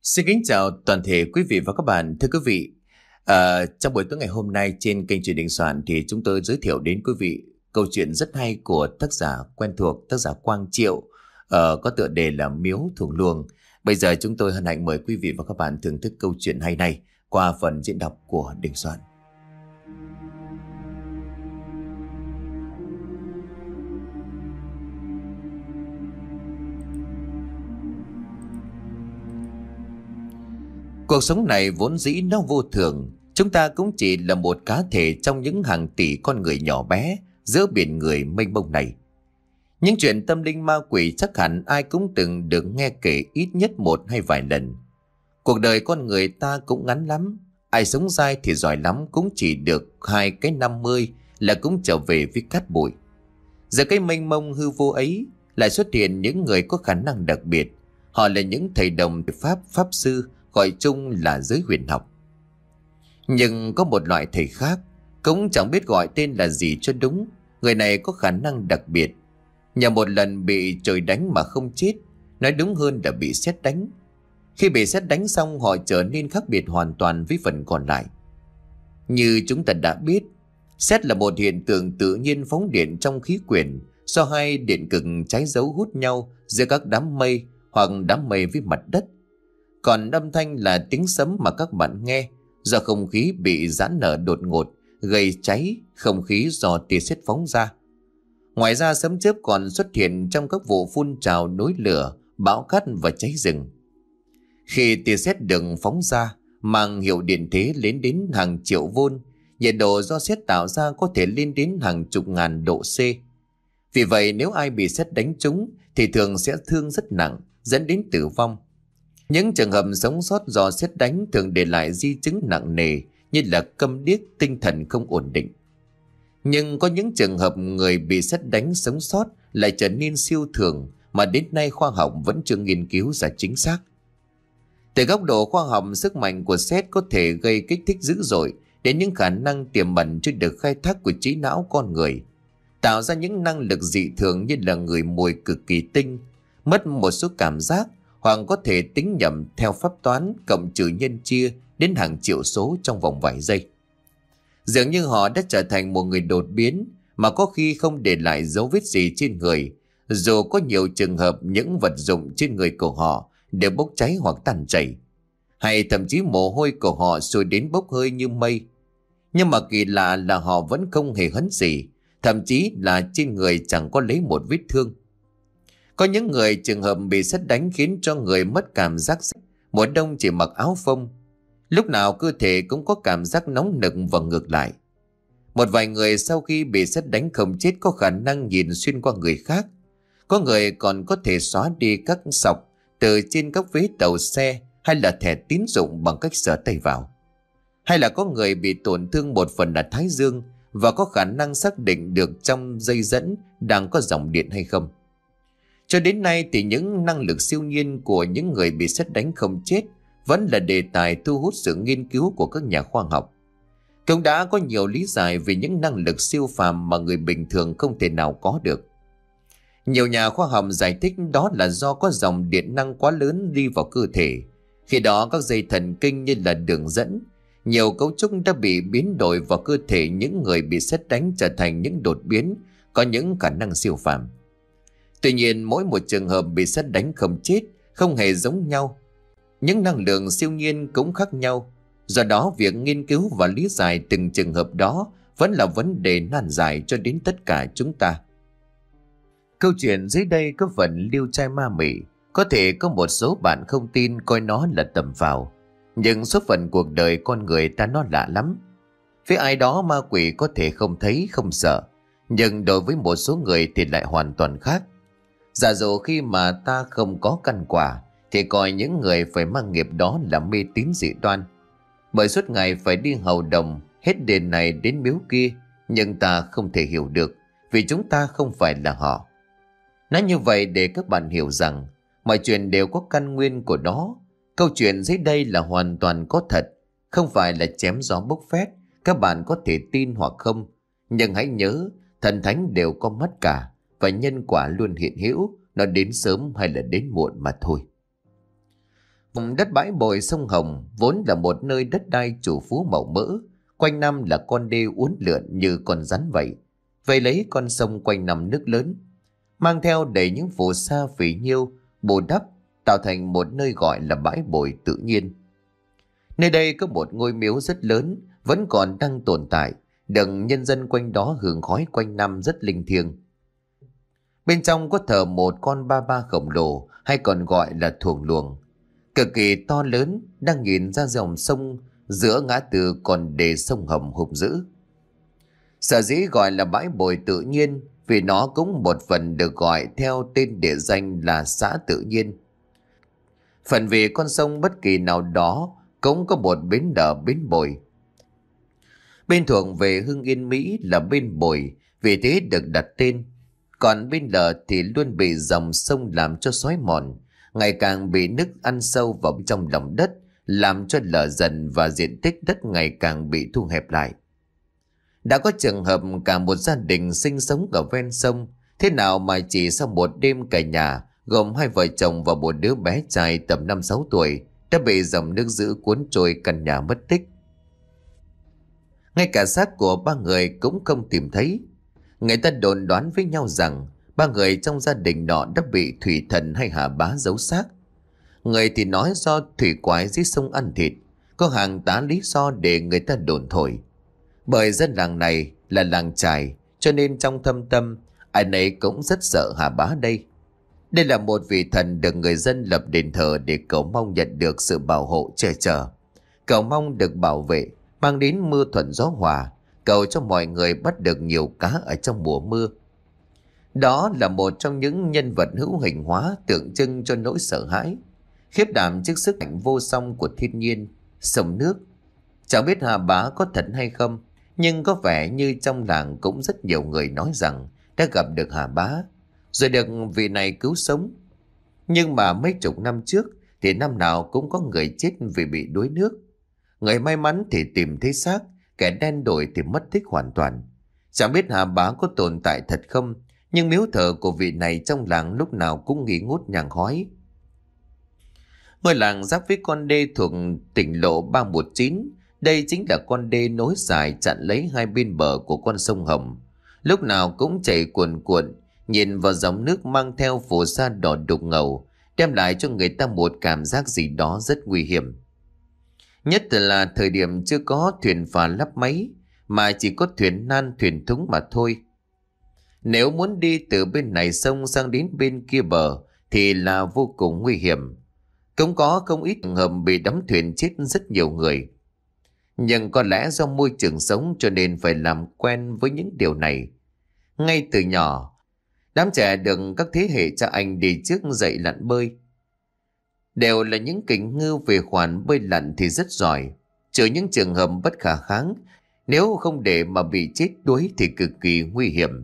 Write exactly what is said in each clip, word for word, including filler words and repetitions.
Xin kính chào toàn thể quý vị và các bạn. Thưa quý vị, à, trong buổi tối ngày hôm nay trên kênh truyền Đình Soạn thì chúng tôi giới thiệu đến quý vị câu chuyện rất hay của tác giả quen thuộc, tác giả Quang Triệu, ờ, có tựa đề là Miếu Thùng Luồng. Bây giờ chúng tôi hân hạnh mời quý vị và các bạn thưởng thức câu chuyện hay này qua phần diễn đọc của Đình Soạn. Cuộc sống này vốn dĩ nó vô thường. Chúng ta cũng chỉ là một cá thể trong những hàng tỷ con người nhỏ bé giữa biển người mênh mông này. Những chuyện tâm linh ma quỷ chắc hẳn ai cũng từng được nghe kể ít nhất một hay vài lần. Cuộc đời con người ta cũng ngắn lắm. Ai sống dai thì giỏi lắm cũng chỉ được hai cái năm mươi là cũng trở về với cát bụi. Giờ cái mênh mông hư vô ấy lại xuất hiện những người có khả năng đặc biệt. Họ là những thầy đồng pháp, pháp sư, gọi chung là giới huyền học. Nhưng có một loại thầy khác, cũng chẳng biết gọi tên là gì cho đúng. Người này có khả năng đặc biệt. Nhờ một lần bị trời đánh mà không chết, nói đúng hơn là bị sét đánh. Khi bị sét đánh xong họ trở nên khác biệt hoàn toàn với phần còn lại. Như chúng ta đã biết, sét là một hiện tượng tự nhiên phóng điện trong khí quyển do hai điện cực trái dấu hút nhau giữa các đám mây hoặc đám mây với mặt đất. Còn âm thanh là tiếng sấm mà các bạn nghe do không khí bị giãn nở đột ngột gây cháy không khí do tia sét phóng ra. Ngoài ra sấm chớp còn xuất hiện trong các vụ phun trào núi lửa, bão cát và cháy rừng. Khi tia sét được phóng ra mang hiệu điện thế lên đến hàng triệu vôn, nhiệt độ do sét tạo ra có thể lên đến hàng chục ngàn độ C. Vì vậy nếu ai bị sét đánh trúng thì thường sẽ thương rất nặng, dẫn đến tử vong. Những trường hợp sống sót do sét đánh thường để lại di chứng nặng nề như là câm điếc, tinh thần không ổn định. Nhưng có những trường hợp người bị sét đánh sống sót lại trở nên siêu thường mà đến nay khoa học vẫn chưa nghiên cứu ra chính xác. Từ góc độ khoa học, sức mạnh của sét có thể gây kích thích dữ dội đến những khả năng tiềm ẩn chưa được khai thác của trí não con người, tạo ra những năng lực dị thường như là ngửi mùi cực kỳ tinh, mất một số cảm giác, hoặc có thể tính nhầm theo pháp toán cộng trừ nhân chia đến hàng triệu số trong vòng vài giây. Dường như họ đã trở thành một người đột biến mà có khi không để lại dấu vết gì trên người, dù có nhiều trường hợp những vật dụng trên người của họ đều bốc cháy hoặc tàn chảy, hay thậm chí mồ hôi của họ sôi đến bốc hơi như mây. Nhưng mà kỳ lạ là họ vẫn không hề hấn gì, thậm chí là trên người chẳng có lấy một vết thương. Có những người trường hợp bị sét đánh khiến cho người mất cảm giác, mùa đông chỉ mặc áo phông, lúc nào cơ thể cũng có cảm giác nóng nực và ngược lại. Một vài người sau khi bị sét đánh không chết có khả năng nhìn xuyên qua người khác. Có người còn có thể xóa đi các sọc từ trên các vế tàu xe hay là thẻ tín dụng bằng cách sờ tay vào. Hay là có người bị tổn thương một phần là thái dương và có khả năng xác định được trong dây dẫn đang có dòng điện hay không. Cho đến nay thì những năng lực siêu nhiên của những người bị sét đánh không chết vẫn là đề tài thu hút sự nghiên cứu của các nhà khoa học. Cũng đã có nhiều lý giải về những năng lực siêu phàm mà người bình thường không thể nào có được. Nhiều nhà khoa học giải thích đó là do có dòng điện năng quá lớn đi vào cơ thể. Khi đó các dây thần kinh như là đường dẫn, nhiều cấu trúc đã bị biến đổi vào cơ thể những người bị sét đánh trở thành những đột biến có những khả năng siêu phàm. Tuy nhiên mỗi một trường hợp bị sét đánh không chết không hề giống nhau. Những năng lượng siêu nhiên cũng khác nhau. Do đó việc nghiên cứu và lý giải từng trường hợp đó vẫn là vấn đề nan giải cho đến tất cả chúng ta. Câu chuyện dưới đây có phần liêu trai ma mị. Có thể có một số bạn không tin coi nó là tầm phào. Nhưng số phận cuộc đời con người ta nó lạ lắm. Với ai đó ma quỷ có thể không thấy không sợ, nhưng đối với một số người thì lại hoàn toàn khác. Giả dụ khi mà ta không có căn quả thì coi những người phải mang nghiệp đó là mê tín dị đoan. Bởi suốt ngày phải đi hầu đồng hết đền này đến miếu kia, nhưng ta không thể hiểu được vì chúng ta không phải là họ. Nói như vậy để các bạn hiểu rằng mọi chuyện đều có căn nguyên của nó. Câu chuyện dưới đây là hoàn toàn có thật, không phải là chém gió bốc phét. Các bạn có thể tin hoặc không, nhưng hãy nhớ thần thánh đều có mắt cả, và nhân quả luôn hiện hữu, nó đến sớm hay là đến muộn mà thôi. Vùng đất bãi bồi sông Hồng vốn là một nơi đất đai chủ phú màu mỡ, quanh năm là con đê uốn lượn như con rắn vậy. Vậy lấy con sông quanh năm nước lớn, mang theo đầy những phù sa phì nhiêu, bù đắp, tạo thành một nơi gọi là bãi bồi tự nhiên. Nơi đây có một ngôi miếu rất lớn, vẫn còn đang tồn tại, được nhân dân quanh đó hương khói quanh năm rất linh thiêng. Bên trong có thờ một con ba ba khổng lồ, hay còn gọi là thuồng luồng, cực kỳ to lớn, đang nhìn ra dòng sông giữa ngã tư còn đê sông Hồng hùng dữ. Sở dĩ gọi là bãi bồi tự nhiên vì nó cũng một phần được gọi theo tên địa danh là xã tự nhiên. Phần vì con sông bất kỳ nào đó cũng có một bến đò bến bồi. Bên thuộc về Hưng Yên Mỹ là bên bồi, vì thế được đặt tên. Còn bên lờ thì luôn bị dòng sông làm cho xói mòn, ngày càng bị nước ăn sâu vào trong lòng đất, làm cho lở dần và diện tích đất ngày càng bị thu hẹp lại. Đã có trường hợp cả một gia đình sinh sống ở ven sông, thế nào mà chỉ sau một đêm cả nhà gồm hai vợ chồng và một đứa bé trai tầm năm sáu tuổi đã bị dòng nước dữ cuốn trôi, căn nhà mất tích. Ngay cả xác của ba người cũng không tìm thấy. Người ta đồn đoán với nhau rằng ba người trong gia đình đó đã bị thủy thần hay hà bá giấu xác. Người thì nói do thủy quái dưới sông ăn thịt, có hàng tá lý do để người ta đồn thổi. Bởi dân làng này là làng chài, cho nên trong thâm tâm ai nấy cũng rất sợ hà bá đây. Đây là một vị thần được người dân lập đền thờ để cầu mong nhận được sự bảo hộ che chở, cầu mong được bảo vệ, mang đến mưa thuận gió hòa, cầu cho mọi người bắt được nhiều cá ở trong mùa mưa. Đó là một trong những nhân vật hữu hình hóa tượng trưng cho nỗi sợ hãi, khiếp đảm trước sức mạnh vô song của thiên nhiên, sông nước. Chẳng biết hà bá có thật hay không, nhưng có vẻ như trong làng cũng rất nhiều người nói rằng đã gặp được hà bá, rồi được vị này cứu sống. Nhưng mà mấy chục năm trước thì năm nào cũng có người chết vì bị đuối nước. Người may mắn thì tìm thấy xác, kẻ đen đổi thì mất tích hoàn toàn. Chẳng biết hà bá có tồn tại thật không, nhưng miếu thờ của vị này trong làng lúc nào cũng nghi ngút nhang khói. Ngôi làng giáp với con đê thuộc tỉnh lộ ba một chín. Đây chính là con đê nối dài chặn lấy hai bên bờ của con sông Hồng, lúc nào cũng chảy cuồn cuộn, nhìn vào dòng nước mang theo phù sa đỏ đục ngầu, đem lại cho người ta một cảm giác gì đó rất nguy hiểm. Nhất là thời điểm chưa có thuyền phà lắp máy, mà chỉ có thuyền nan thuyền thúng mà thôi. Nếu muốn đi từ bên này sông sang đến bên kia bờ thì là vô cùng nguy hiểm. Cũng có không ít trường hợp bị đắm thuyền chết rất nhiều người. Nhưng có lẽ do môi trường sống cho nên phải làm quen với những điều này. Ngay từ nhỏ, đám trẻ được các thế hệ cha anh đi trước dạy lặn bơi. Đều là những kình ngư về khoản bơi lặn thì rất giỏi, trừ những trường hợp bất khả kháng, nếu không để mà bị chết đuối thì cực kỳ nguy hiểm.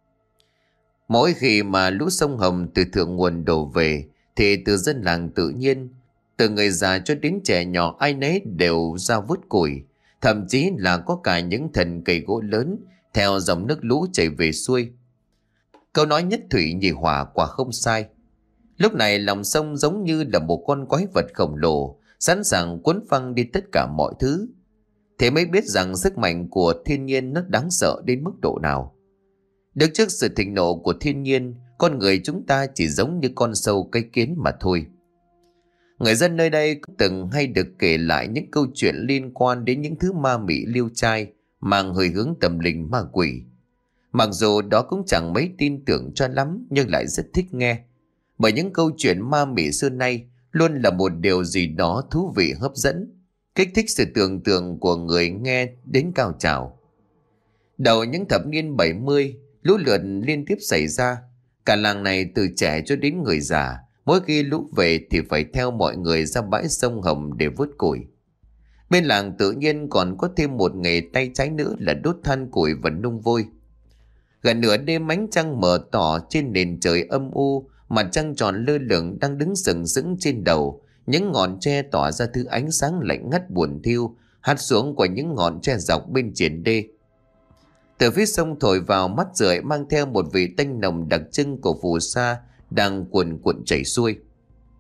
Mỗi khi mà lũ sông Hồng từ thượng nguồn đổ về thì từ dân làng tự nhiên, từ người già cho đến trẻ nhỏ ai nấy đều ra vớt củi, thậm chí là có cả những thân cây gỗ lớn theo dòng nước lũ chảy về xuôi. Câu nói nhất thủy nhì hỏa quả không sai. Lúc này lòng sông giống như là một con quái vật khổng lồ, sẵn sàng cuốn phăng đi tất cả mọi thứ. Thế mới biết rằng sức mạnh của thiên nhiên nó đáng sợ đến mức độ nào. Đứng trước sự thịnh nộ của thiên nhiên, con người chúng ta chỉ giống như con sâu cái kiến mà thôi. Người dân nơi đây cũng từng hay được kể lại những câu chuyện liên quan đến những thứ ma mị liêu trai, mang hơi hướng tâm linh ma quỷ. Mặc dù đó cũng chẳng mấy tin tưởng cho lắm, nhưng lại rất thích nghe. Bởi những câu chuyện ma mị xưa nay luôn là một điều gì đó thú vị hấp dẫn, kích thích sự tưởng tượng của người nghe đến cao trào. Đầu những thập niên bảy mươi, lũ lụt liên tiếp xảy ra. Cả làng này từ trẻ cho đến người già, mỗi khi lũ về thì phải theo mọi người ra bãi sông Hồng để vớt củi. Bên làng tự nhiên còn có thêm một nghề tay trái nữa là đốt than củi và nung vôi. Gần nửa đêm ánh trăng mờ tỏ trên nền trời âm u, mặt trăng tròn lơ lửng đang đứng sừng sững trên đầu. Những ngọn tre tỏa ra thứ ánh sáng lạnh ngắt buồn thiu, hắt xuống qua những ngọn tre dọc bên triển đê. Từ phía sông thổi vào mắt rượi mang theo một vị tanh nồng đặc trưng của phù sa đang cuồn cuộn chảy xuôi.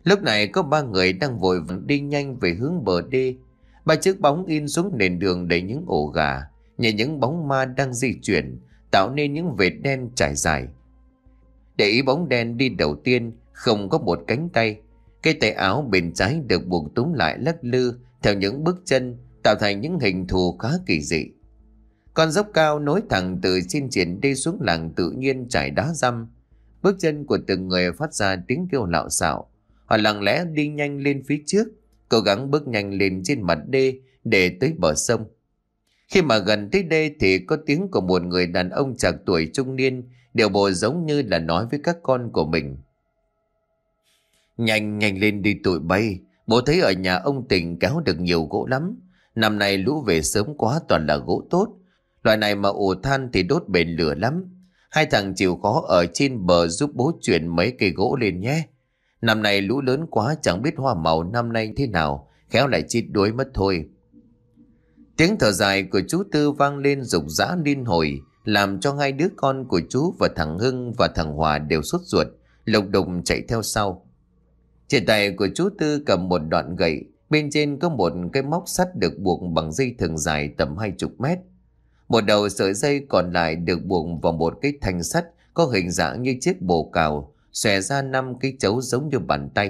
Lúc này có ba người đang vội vàng đi nhanh về hướng bờ đê. Ba chiếc bóng in xuống nền đường đầy những ổ gà, như những bóng ma đang di chuyển, tạo nên những vệt đen trải dài. Để ý bóng đen đi đầu tiên không có một cánh tay. Cái tay áo bên trái được buộc túm lại lắc lư theo những bước chân, tạo thành những hình thù khá kỳ dị. Con dốc cao nối thẳng từ trên triển đi xuống làng tự nhiên trải đá răm. Bước chân của từng người phát ra tiếng kêu lạo xạo. Họ lặng lẽ đi nhanh lên phía trước, cố gắng bước nhanh lên trên mặt đê để tới bờ sông. Khi mà gần tới đê thì có tiếng của một người đàn ông trạc tuổi trung niên, điệu bộ giống như là nói với các con của mình. Nhanh nhanh lên đi tụi bay, bố thấy ở nhà ông Tình kéo được nhiều gỗ lắm. Năm nay lũ về sớm quá, toàn là gỗ tốt. Loại này mà ổ than thì đốt bền lửa lắm. Hai thằng chịu khó ở trên bờ giúp bố chuyển mấy cây gỗ lên nhé. Năm nay lũ lớn quá, chẳng biết hoa màu năm nay thế nào, khéo lại chết đuối mất thôi. Tiếng thở dài của chú Tư vang lên rục rã liên hồi, làm cho hai đứa con của chú và thằng Hưng và thằng Hòa đều sốt ruột, lục đục chạy theo sau. Trên tay của chú Tư cầm một đoạn gậy, bên trên có một cái móc sắt được buộc bằng dây thừng dài tầm hai chục mét. Một đầu sợi dây còn lại được buộc vào một cái thanh sắt có hình dạng như chiếc bồ cào, xòe ra năm cái chấu giống như bàn tay.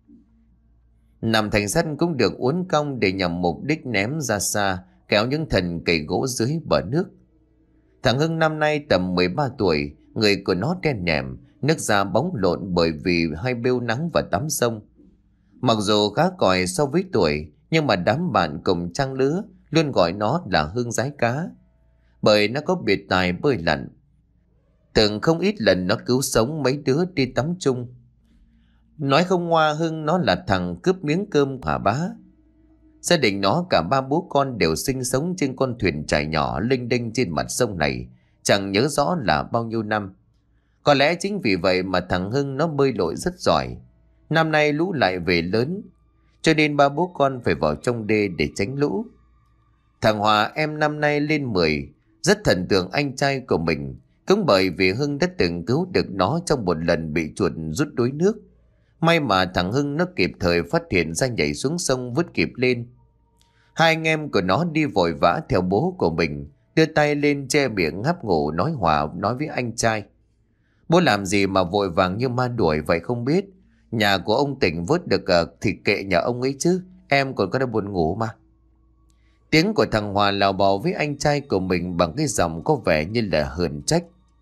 Năm thanh sắt cũng được uốn cong để nhằm mục đích ném ra xa, kéo những thân cây gỗ dưới bờ nước. Thằng Hưng năm nay tầm mười ba tuổi, người của nó đen nhèm, nước da bóng lộn bởi vì hay bêu nắng và tắm sông. Mặc dù khá còi so với tuổi, nhưng mà đám bạn cùng trang lứa luôn gọi nó là Hưng Rái Cá, bởi nó có biệt tài bơi lặn. Từng không ít lần nó cứu sống mấy đứa đi tắm chung. Nói không ngoa, Hưng nó là thằng cướp miếng cơm Hà Bá. Gia đình nó cả ba bố con đều sinh sống trên con thuyền chài nhỏ linh đinh trên mặt sông này, chẳng nhớ rõ là bao nhiêu năm. Có lẽ chính vì vậy mà thằng Hưng nó bơi lội rất giỏi. Năm nay lũ lại về lớn, cho nên ba bố con phải vào trong đê để tránh lũ. Thằng Hòa em năm nay lên mười, rất thần tượng anh trai của mình, cũng bởi vì Hưng đã từng cứu được nó trong một lần bị chuột rút đuối nước. May mà thằng Hưng nó kịp thời phát hiện ra, nhảy xuống sông vứt kịp lên. Hai anh em của nó đi vội vã theo bố của mình, đưa tay lên che miệng ngáp ngủ, nói Hòa nói với anh trai: Bố làm gì mà vội vàng như ma đuổi vậy không biết. Nhà của ông Tỉnh vớt được uh, thì kệ nhà ông ấy chứ, em còn có đang buồn ngủ mà. Tiếng của thằng Hòa lào bào với anh trai của mình bằng cái giọng có vẻ như là hờn trách.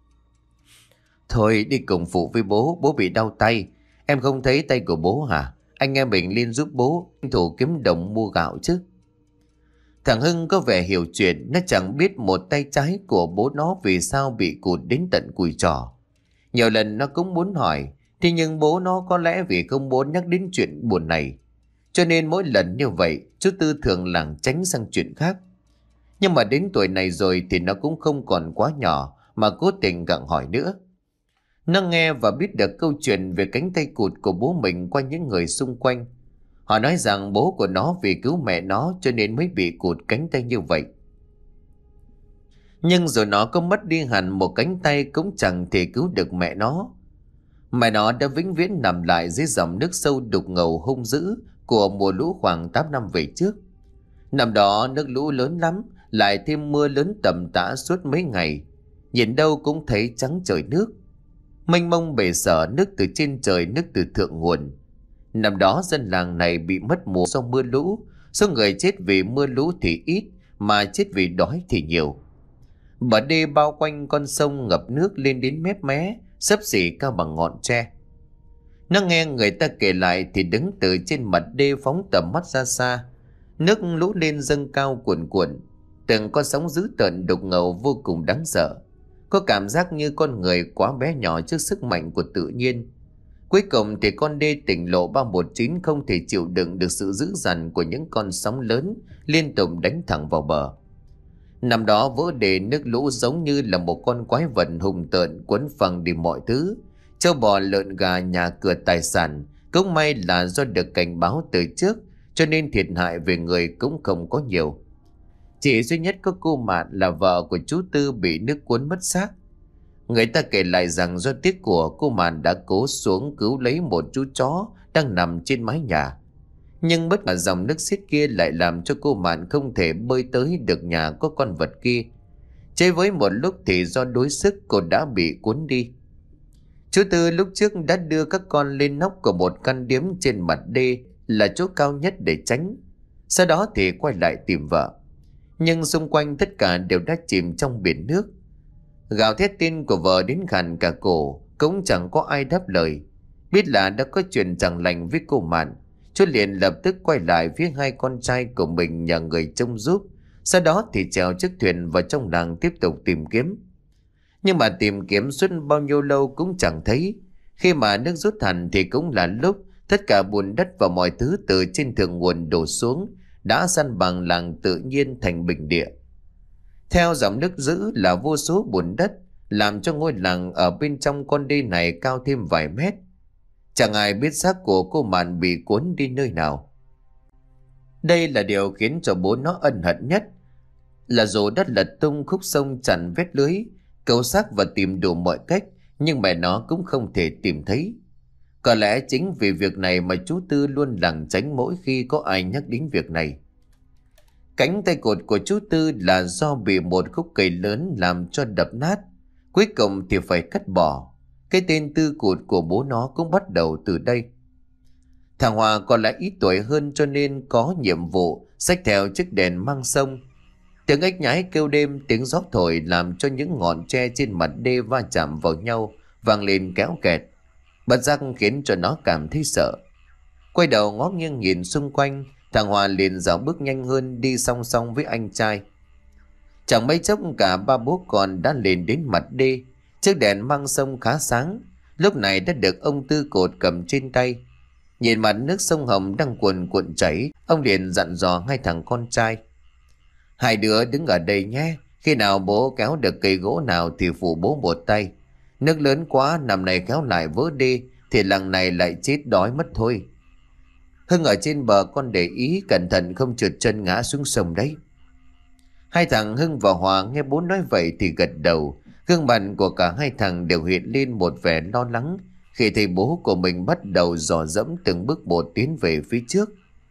Thôi đi cùng phụ với bố, bố bị đau tay. Em không thấy tay của bố hả? Anh em mình lên giúp bố, thủ kiếm đồng mua gạo chứ. Thằng Hưng có vẻ hiểu chuyện, nó chẳng biết một tay trái của bố nó vì sao bị cụt đến tận cùi trỏ. Nhiều lần nó cũng muốn hỏi, thế nhưng bố nó có lẽ vì không muốn nhắc đến chuyện buồn này, cho nên mỗi lần như vậy chú Tư thường lảng tránh sang chuyện khác. Nhưng mà đến tuổi này rồi thì nó cũng không còn quá nhỏ mà cố tình gặng hỏi nữa. Nó nghe và biết được câu chuyện về cánh tay cụt của bố mình qua những người xung quanh. Họ nói rằng bố của nó vì cứu mẹ nó cho nên mới bị cụt cánh tay như vậy. Nhưng rồi nó có mất đi hẳn một cánh tay cũng chẳng thể cứu được mẹ nó. Mẹ nó đã vĩnh viễn nằm lại dưới dòng nước sâu đục ngầu hung dữ của mùa lũ khoảng tám năm về trước. Năm đó nước lũ lớn lắm, lại thêm mưa lớn tầm tã suốt mấy ngày. Nhìn đâu cũng thấy trắng trời nước. Mênh mông bể sở, nước từ trên trời, nước từ thượng nguồn. Năm đó dân làng này bị mất mùa do mưa lũ. Số người chết vì mưa lũ thì ít, mà chết vì đói thì nhiều. Bờ đê bao quanh con sông ngập nước lên đến mép mé, xấp xỉ cao bằng ngọn tre. Nó nghe người ta kể lại thì đứng từ trên mặt đê phóng tầm mắt ra xa. Nước lũ lên dâng cao cuồn cuộn, từng con sóng dữ tợn đục ngầu vô cùng đáng sợ. Có cảm giác như con người quá bé nhỏ trước sức mạnh của tự nhiên. Cuối cùng thì con đê tỉnh lộ ba một chín không thể chịu đựng được sự dữ dằn của những con sóng lớn liên tục đánh thẳng vào bờ. Năm đó vỡ đê, nước lũ giống như là một con quái vật hùng tợn quấn phăng đi mọi thứ. Trâu bò lợn gà, nhà cửa tài sản. Cũng may là do được cảnh báo từ trước, cho nên thiệt hại về người cũng không có nhiều. Chỉ duy nhất có cô Mạn là vợ của chú Tư bị nước cuốn mất xác. Người ta kể lại rằng do tiếc của, cô Mạn đã cố xuống cứu lấy một chú chó đang nằm trên mái nhà. Nhưng bất ngờ dòng nước xiết kia lại làm cho cô Mạn không thể bơi tới được nhà có con vật kia. Chơi với một lúc thì do đuối sức cô đã bị cuốn đi. Chú Tư lúc trước đã đưa các con lên nóc của một căn điếm trên mặt đê là chỗ cao nhất để tránh. Sau đó thì quay lại tìm vợ. Nhưng xung quanh tất cả đều đã chìm trong biển nước. Gào thét tin của vợ đến khàn cả cổ, cũng chẳng có ai đáp lời. Biết là đã có chuyện chẳng lành với cô Mạn, chú liền lập tức quay lại phía hai con trai của mình nhờ người trông giúp. Sau đó thì trèo chiếc thuyền vào trong làng tiếp tục tìm kiếm. Nhưng mà tìm kiếm suốt bao nhiêu lâu cũng chẳng thấy. Khi mà nước rút hẳn thì cũng là lúc tất cả bùn đất và mọi thứ từ trên thượng nguồn đổ xuống đã san bằng làng tự nhiên thành bình địa. Theo dòng nước dữ là vô số bùn đất, làm cho ngôi làng ở bên trong con đê này cao thêm vài mét. Chẳng ai biết xác của cô Mạn bị cuốn đi nơi nào. Đây là điều khiến cho bố nó ân hận nhất, là dù đất lật tung khúc sông chặn vết lưới, cầu xác và tìm đủ mọi cách, nhưng mẹ nó cũng không thể tìm thấy. Có lẽ chính vì việc này mà chú Tư luôn lảng tránh mỗi khi có ai nhắc đến việc này. Cánh tay cụt của chú Tư là do bị một khúc cây lớn làm cho đập nát, cuối cùng thì phải cắt bỏ. Cái tên Tư cụt của bố nó cũng bắt đầu từ đây. Thằng Hòa còn lại ít tuổi hơn cho nên có nhiệm vụ xách theo chiếc đèn mang sông. Tiếng ếch nhái kêu đêm, tiếng gió thổi làm cho những ngọn tre trên mặt đê va chạm vào nhau vang lên kéo kẹt, bất giác khiến cho nó cảm thấy sợ. Quay đầu ngó nghiêng nhìn xung quanh, thằng Hòa liền dạo bước nhanh hơn đi song song với anh trai. Chẳng mấy chốc cả ba bố con đã lên đến mặt đê. Chiếc đèn mang sông khá sáng, lúc này đã được ông Tư cột cầm trên tay. Nhìn mặt nước sông Hồng đang cuồn cuộn chảy, ông liền dặn dò hai thằng con trai: hai đứa đứng ở đây nhé, khi nào bố kéo được cây gỗ nào thì phụ bố một tay. Nước lớn quá, năm này kéo lại vỡ đê thì làng này lại chết đói mất thôi. Hưng ở trên bờ con để ý cẩn thận không trượt chân ngã xuống sông đấy. Hai thằng Hưng và Hòa nghe bố nói vậy thì gật đầu. Gương mặt của cả hai thằng đều hiện lên một vẻ lo lắng khi thấy bố của mình bắt đầu dò dẫm từng bước một tiến về phía trước.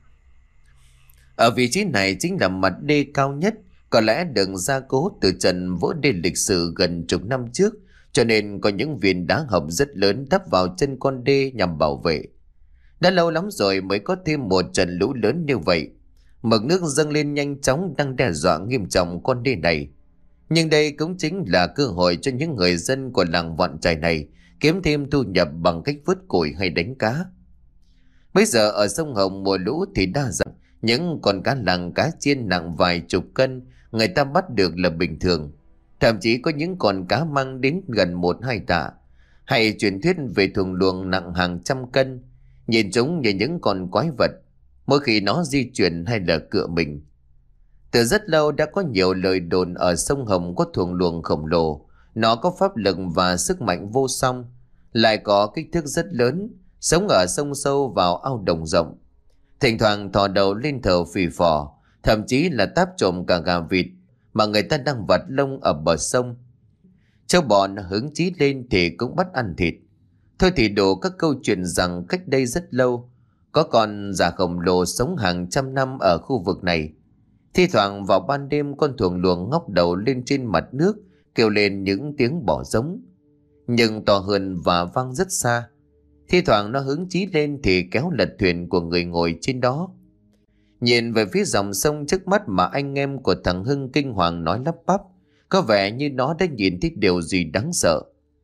Ở vị trí này chính là mặt đê cao nhất, có lẽ được gia cố từ trận vỡ đê lịch sử gần chục năm trước, cho nên có những viên đá hộc rất lớn đắp vào chân con đê nhằm bảo vệ. Đã lâu lắm rồi mới có thêm một trận lũ lớn như vậy. Mực nước dâng lên nhanh chóng đang đe dọa nghiêm trọng con đê này. Nhưng đây cũng chính là cơ hội cho những người dân của làng Vạn Trài này kiếm thêm thu nhập bằng cách vớt củi hay đánh cá. Bây giờ ở sông Hồng mùa lũ thì đa dạng, những con cá làng cá chiên nặng vài chục cân người ta bắt được là bình thường. Thậm chí có những con cá mang đến gần một hai tạ. Hay truyền thuyết về thùng luồng nặng hàng trăm cân, nhìn chúng như những con quái vật mỗi khi nó di chuyển hay là cựa mình. Từ rất lâu đã có nhiều lời đồn ở sông Hồng có thùng luồng khổng lồ. Nó có pháp lực và sức mạnh vô song, lại có kích thước rất lớn, sống ở sông sâu vào ao đồng rộng. Thỉnh thoảng thò đầu lên thở phì phò, thậm chí là táp trộm cả gà vịt mà người ta đang vặt lông ở bờ sông. Châu bò nó hứng chí lên thì cũng bắt ăn thịt. Thôi thì đổ các câu chuyện rằng cách đây rất lâu có con già khổng lồ sống hàng trăm năm ở khu vực này. Thi thoảng vào ban đêm con thuồng luồng ngóc đầu lên trên mặt nước, kêu lên những tiếng bỏ giống, nhưng to hơn và vang rất xa. Thi thoảng nó hứng chí lên thì kéo lật thuyền của người ngồi trên đó. Nhìn về phía dòng sông trước mắt mà anh em của thằng Hưng kinh hoàng nói lắp bắp, có vẻ như nó đã nhìn thấy điều gì đáng sợ.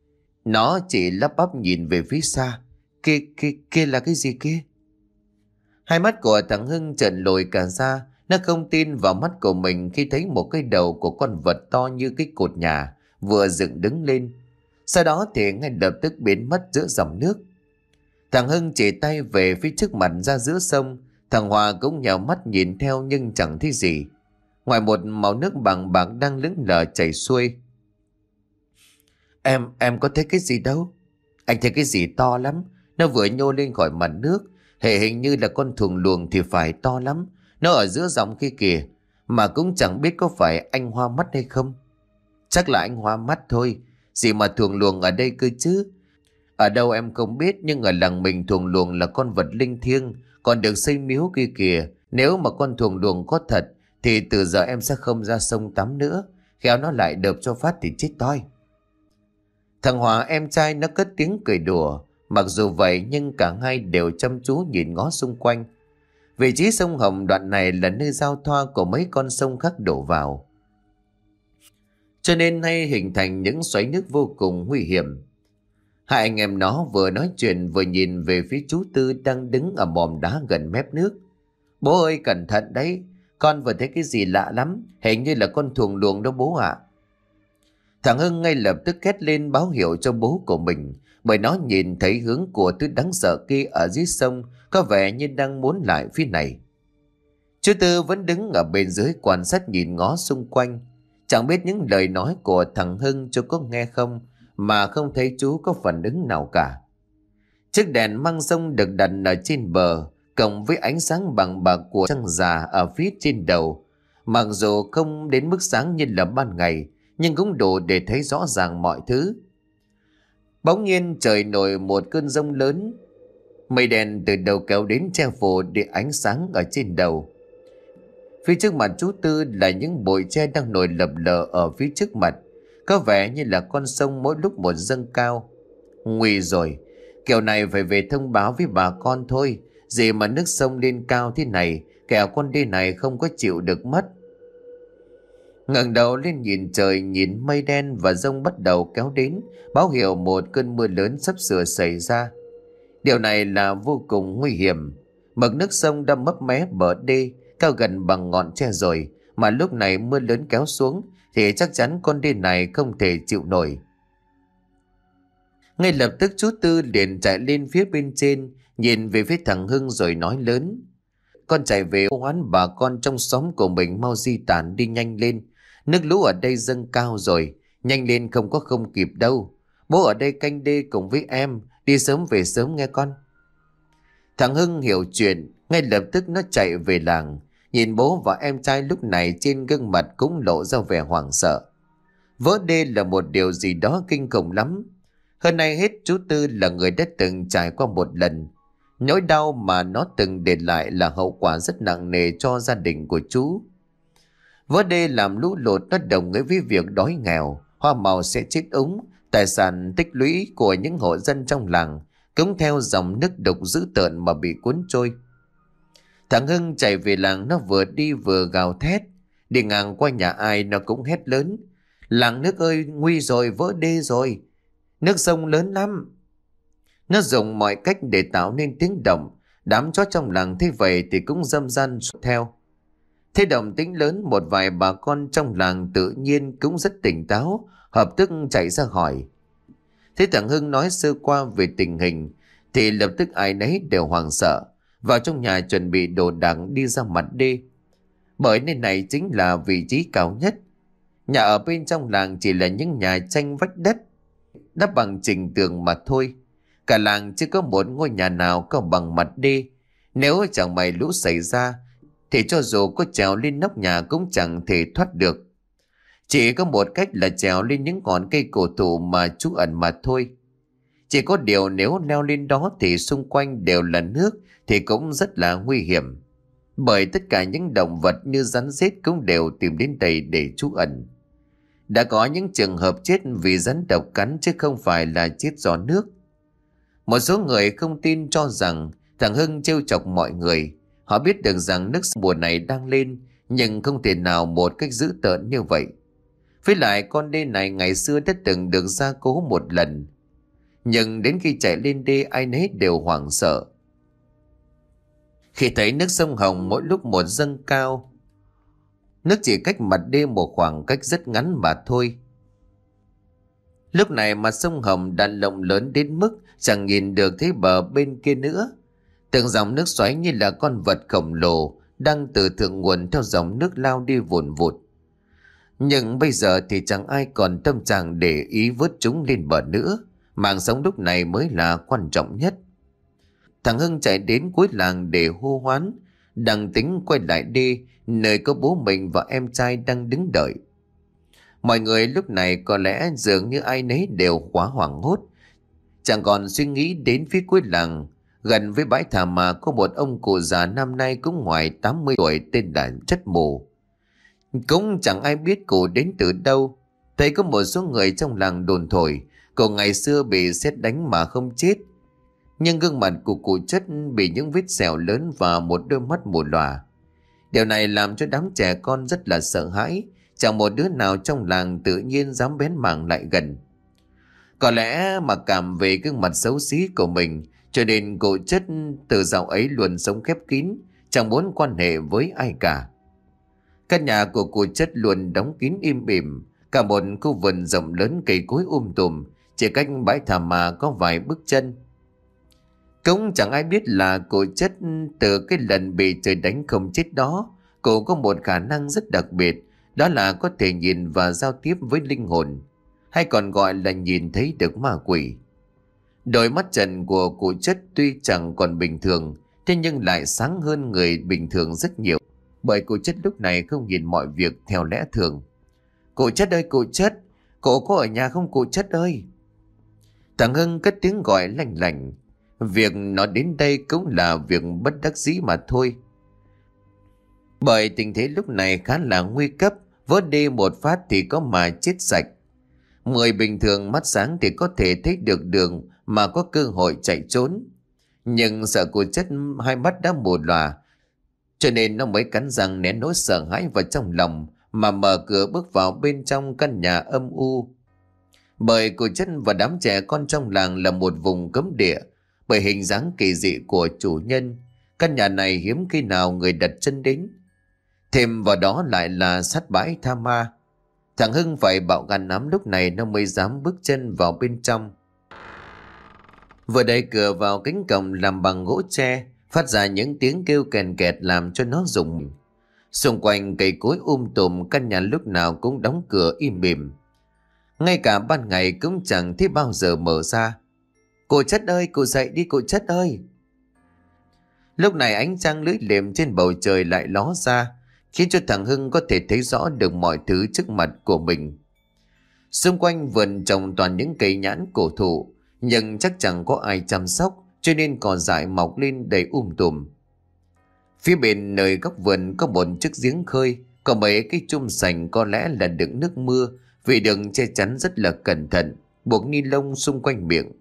Nó chỉ lắp bắp nhìn về phía xa. Kia, kia, kia là cái gì kia? Hai mắt của thằng Hưng trợn lồi cả ra. Nó không tin vào mắt của mình khi thấy một cái đầu của con vật to như cái cột nhà vừa dựng đứng lên. Sau đó thì ngay lập tức biến mất giữa dòng nước. Thằng Hưng chỉ tay về phía trước mặt ra giữa sông. Thằng Hòa cũng nhào mắt nhìn theo nhưng chẳng thấy gì, ngoài một màu nước bằng bạc đang lững lờ chảy xuôi. Em, em có thấy cái gì đâu? Anh thấy cái gì to lắm. Nó vừa nhô lên khỏi mặt nước. Hệ hình như là con thuồng luồng thì phải, to lắm. Nó ở giữa dòng kia kìa. Mà cũng chẳng biết có phải anh hoa mắt hay không. Chắc là anh hoa mắt thôi. Gì mà thuồng luồng ở đây cơ chứ. Ở đâu em không biết, nhưng ở làng mình thuồng luồng là con vật linh thiêng, còn được xây miếu kia kìa. Nếu mà con thuồng luồng có thật thì từ giờ em sẽ không ra sông tắm nữa, khéo nó lại đợp cho phát thì chết toi. Thằng Hòa em trai nó cất tiếng cười đùa. Mặc dù vậy nhưng cả hai đều chăm chú nhìn ngó xung quanh. Vị trí sông Hồng đoạn này là nơi giao thoa của mấy con sông khác đổ vào, cho nên hay hình thành những xoáy nước vô cùng nguy hiểm. Hai anh em nó vừa nói chuyện vừa nhìn về phía chú Tư đang đứng ở mỏm đá gần mép nước. Bố ơi, cẩn thận đấy, con vừa thấy cái gì lạ lắm, hình như là con thuồng luồng đó bố ạ. Thằng Hưng ngay lập tức hét lên báo hiệu cho bố của mình, bởi nó nhìn thấy hướng của thứ đáng sợ kia ở dưới sông có vẻ như đang muốn lại phía này. Chú Tư vẫn đứng ở bên dưới quan sát nhìn ngó xung quanh. Chẳng biết những lời nói của thằng Hưng chú có nghe không, mà không thấy chú có phản ứng nào cả. Chiếc đèn măng sông được đặt ở trên bờ, cộng với ánh sáng bằng bạc của trăng già ở phía trên đầu. Mặc dù không đến mức sáng như là ban ngày, nhưng cũng đủ để thấy rõ ràng mọi thứ. Bỗng nhiên trời nổi một cơn giông lớn. Mây đen từ đầu kéo đến che phủ để ánh sáng ở trên đầu. Phía trước mặt chú Tư là những bụi tre đang nổi lập lờ ở phía trước mặt, có vẻ như là con sông mỗi lúc một dâng cao. Nguy rồi, kiểu này phải về thông báo với bà con thôi. Gì mà nước sông lên cao thế này, kẻo con đê này không có chịu được mất. Ngẩng đầu lên nhìn trời, nhìn mây đen và giông bắt đầu kéo đến, báo hiệu một cơn mưa lớn sắp sửa xảy ra. Điều này là vô cùng nguy hiểm. Mực nước sông đã mấp mé bờ đê, cao gần bằng ngọn tre rồi, mà lúc này mưa lớn kéo xuống thì chắc chắn con đê này không thể chịu nổi. Ngay lập tức chú Tư liền chạy lên phía bên trên, nhìn về phía thằng Hưng rồi nói lớn: Con chạy về hô hoán bà con trong xóm của mình mau di tản đi nhanh lên. Nước lũ ở đây dâng cao rồi, nhanh lên không có không kịp đâu. Bố ở đây canh đê cùng với em, đi sớm về sớm nghe con. Thằng Hưng hiểu chuyện, ngay lập tức nó chạy về làng. Nhìn bố và em trai lúc này trên gương mặt cũng lộ ra vẻ hoảng sợ. Vỡ đê là một điều gì đó kinh khủng lắm. Hơn ai hết chú Tư là người đã từng trải qua một lần. Nỗi đau mà nó từng để lại là hậu quả rất nặng nề cho gia đình của chú. Vỡ đê làm lũ lụt nó đồng nghĩa với việc đói nghèo, hoa màu sẽ chết úng, tài sản tích lũy của những hộ dân trong làng cũng theo dòng nước đục dữ tợn mà bị cuốn trôi. Thằng Hưng chạy về làng, nó vừa đi vừa gào thét. Đi ngang qua nhà ai nó cũng hét lớn: Làng nước ơi, nguy rồi, vỡ đê rồi, nước sông lớn lắm. Nó dùng mọi cách để tạo nên tiếng động. Đám chó trong làng thấy vậy thì cũng râm ran theo. Thế động tĩnh lớn, một vài bà con trong làng tự nhiên cũng rất tỉnh táo, hợp tức chạy ra hỏi. Thế thằng Hưng nói sơ qua về tình hình thì lập tức ai nấy đều hoảng sợ, vào trong nhà chuẩn bị đồ đạc đi ra mặt đê. Bởi nơi này chính là vị trí cao nhất. Nhà ở bên trong làng chỉ là những nhà tranh vách đất đắp bằng trình tường mà thôi. Cả làng chưa có một ngôi nhà nào có bằng mặt đê. Nếu chẳng may lũ xảy ra thì cho dù có trèo lên nóc nhà cũng chẳng thể thoát được. Chỉ có một cách là trèo lên những ngọn cây cổ thụ mà trú ẩn mà thôi. Chỉ có điều nếu leo lên đó thì xung quanh đều là nước thì cũng rất là nguy hiểm. Bởi tất cả những động vật như rắn rết cũng đều tìm đến đây để trú ẩn. Đã có những trường hợp chết vì rắn độc cắn chứ không phải là chết do nước. Một số người không tin cho rằng thằng Hưng trêu chọc mọi người. Họ biết được rằng nước mùa này đang lên, nhưng không thể nào một cách dữ tợn như vậy. Với lại con đê này ngày xưa đã từng được gia cố một lần. Nhưng đến khi chạy lên đê ai nấy đều hoảng sợ. Khi thấy nước sông Hồng mỗi lúc một dâng cao, nước chỉ cách mặt đê một khoảng cách rất ngắn mà thôi. Lúc này mặt sông Hồng đã rộng lớn đến mức chẳng nhìn được thấy bờ bên kia nữa. Từng dòng nước xoáy như là con vật khổng lồ đang từ thượng nguồn theo dòng nước lao đi vùn vụt. Nhưng bây giờ thì chẳng ai còn tâm trạng để ý vớt chúng lên bờ nữa. Mạng sống lúc này mới là quan trọng nhất. Thằng Hưng chạy đến cuối làng để hô hoán, đang tính quay lại đi nơi có bố mình và em trai đang đứng đợi. Mọi người lúc này có lẽ dường như ai nấy đều quá hoảng hốt. Chàng còn suy nghĩ đến phía cuối làng, gần với bãi thả mà có một ông cụ già năm nay cũng ngoài tám mươi tuổi tên là Chất Mù. Cũng chẳng ai biết cụ đến từ đâu. Thấy có một số người trong làng đồn thổi cụ ngày xưa bị sét đánh mà không chết. Nhưng gương mặt của cụ Chất bị những vết sẹo lớn và một đôi mắt mù lòa. Điều này làm cho đám trẻ con rất là sợ hãi. Chẳng một đứa nào trong làng tự nhiên dám bén mảng lại gần. Có lẽ mặc cảm về gương mặt xấu xí của mình, cho nên cụ Chất từ dạo ấy luôn sống khép kín, chẳng muốn quan hệ với ai cả. Căn nhà của cụ Chất luôn đóng kín im ỉm, cả một khu vườn rộng lớn cây cối um tùm, chỉ cách bãi thả mà có vài bước chân. Cũng chẳng ai biết là cụ Chất từ cái lần bị trời đánh không chết đó, cụ có một khả năng rất đặc biệt, đó là có thể nhìn và giao tiếp với linh hồn, hay còn gọi là nhìn thấy được ma quỷ. Đôi mắt trần của cụ Chất tuy chẳng còn bình thường, thế nhưng lại sáng hơn người bình thường rất nhiều, bởi cụ Chất lúc này không nhìn mọi việc theo lẽ thường. Cụ Chất ơi, cụ Chất, cụ có ở nhà không cụ Chất ơi? Thằng Hưng cất tiếng gọi lành lành. Việc nó đến đây cũng là việc bất đắc dĩ mà thôi. Bởi tình thế lúc này khá là nguy cấp, vớt đi một phát thì có mà chết sạch. Người bình thường mắt sáng thì có thể thấy được đường mà có cơ hội chạy trốn. Nhưng sợ cụ Chất hai mắt đã mù lòa, cho nên nó mới cắn răng nén nỗi sợ hãi vào trong lòng mà mở cửa bước vào bên trong căn nhà âm u. Bởi cụ Chất và đám trẻ con trong làng là một vùng cấm địa, bởi hình dáng kỳ dị của chủ nhân, căn nhà này hiếm khi nào người đặt chân đến. Thêm vào đó lại là sát bãi tha ma. Thằng Hưng phải bạo gan lắm lúc này nó mới dám bước chân vào bên trong. Vừa đẩy cửa vào cánh cổng làm bằng gỗ tre, phát ra những tiếng kêu kèn kẹt làm cho nó rùng mình. Xung quanh cây cối um tùm, căn nhà lúc nào cũng đóng cửa im mỉm. Ngay cả ban ngày cũng chẳng thấy bao giờ mở ra. Cô Chất ơi, cô dậy đi cô Chất ơi. Lúc này ánh trăng lưỡi liềm trên bầu trời lại ló ra, khiến cho thằng Hưng có thể thấy rõ được mọi thứ trước mặt của mình. Xung quanh vườn trồng toàn những cây nhãn cổ thụ, nhưng chắc chẳng có ai chăm sóc, cho nên cỏ dại mọc lên đầy um tùm. Phía bên nơi góc vườn có một chiếc giếng khơi, có mấy cái chum sành có lẽ là đựng nước mưa, vì đừng che chắn rất là cẩn thận, buộc ni lông xung quanh miệng.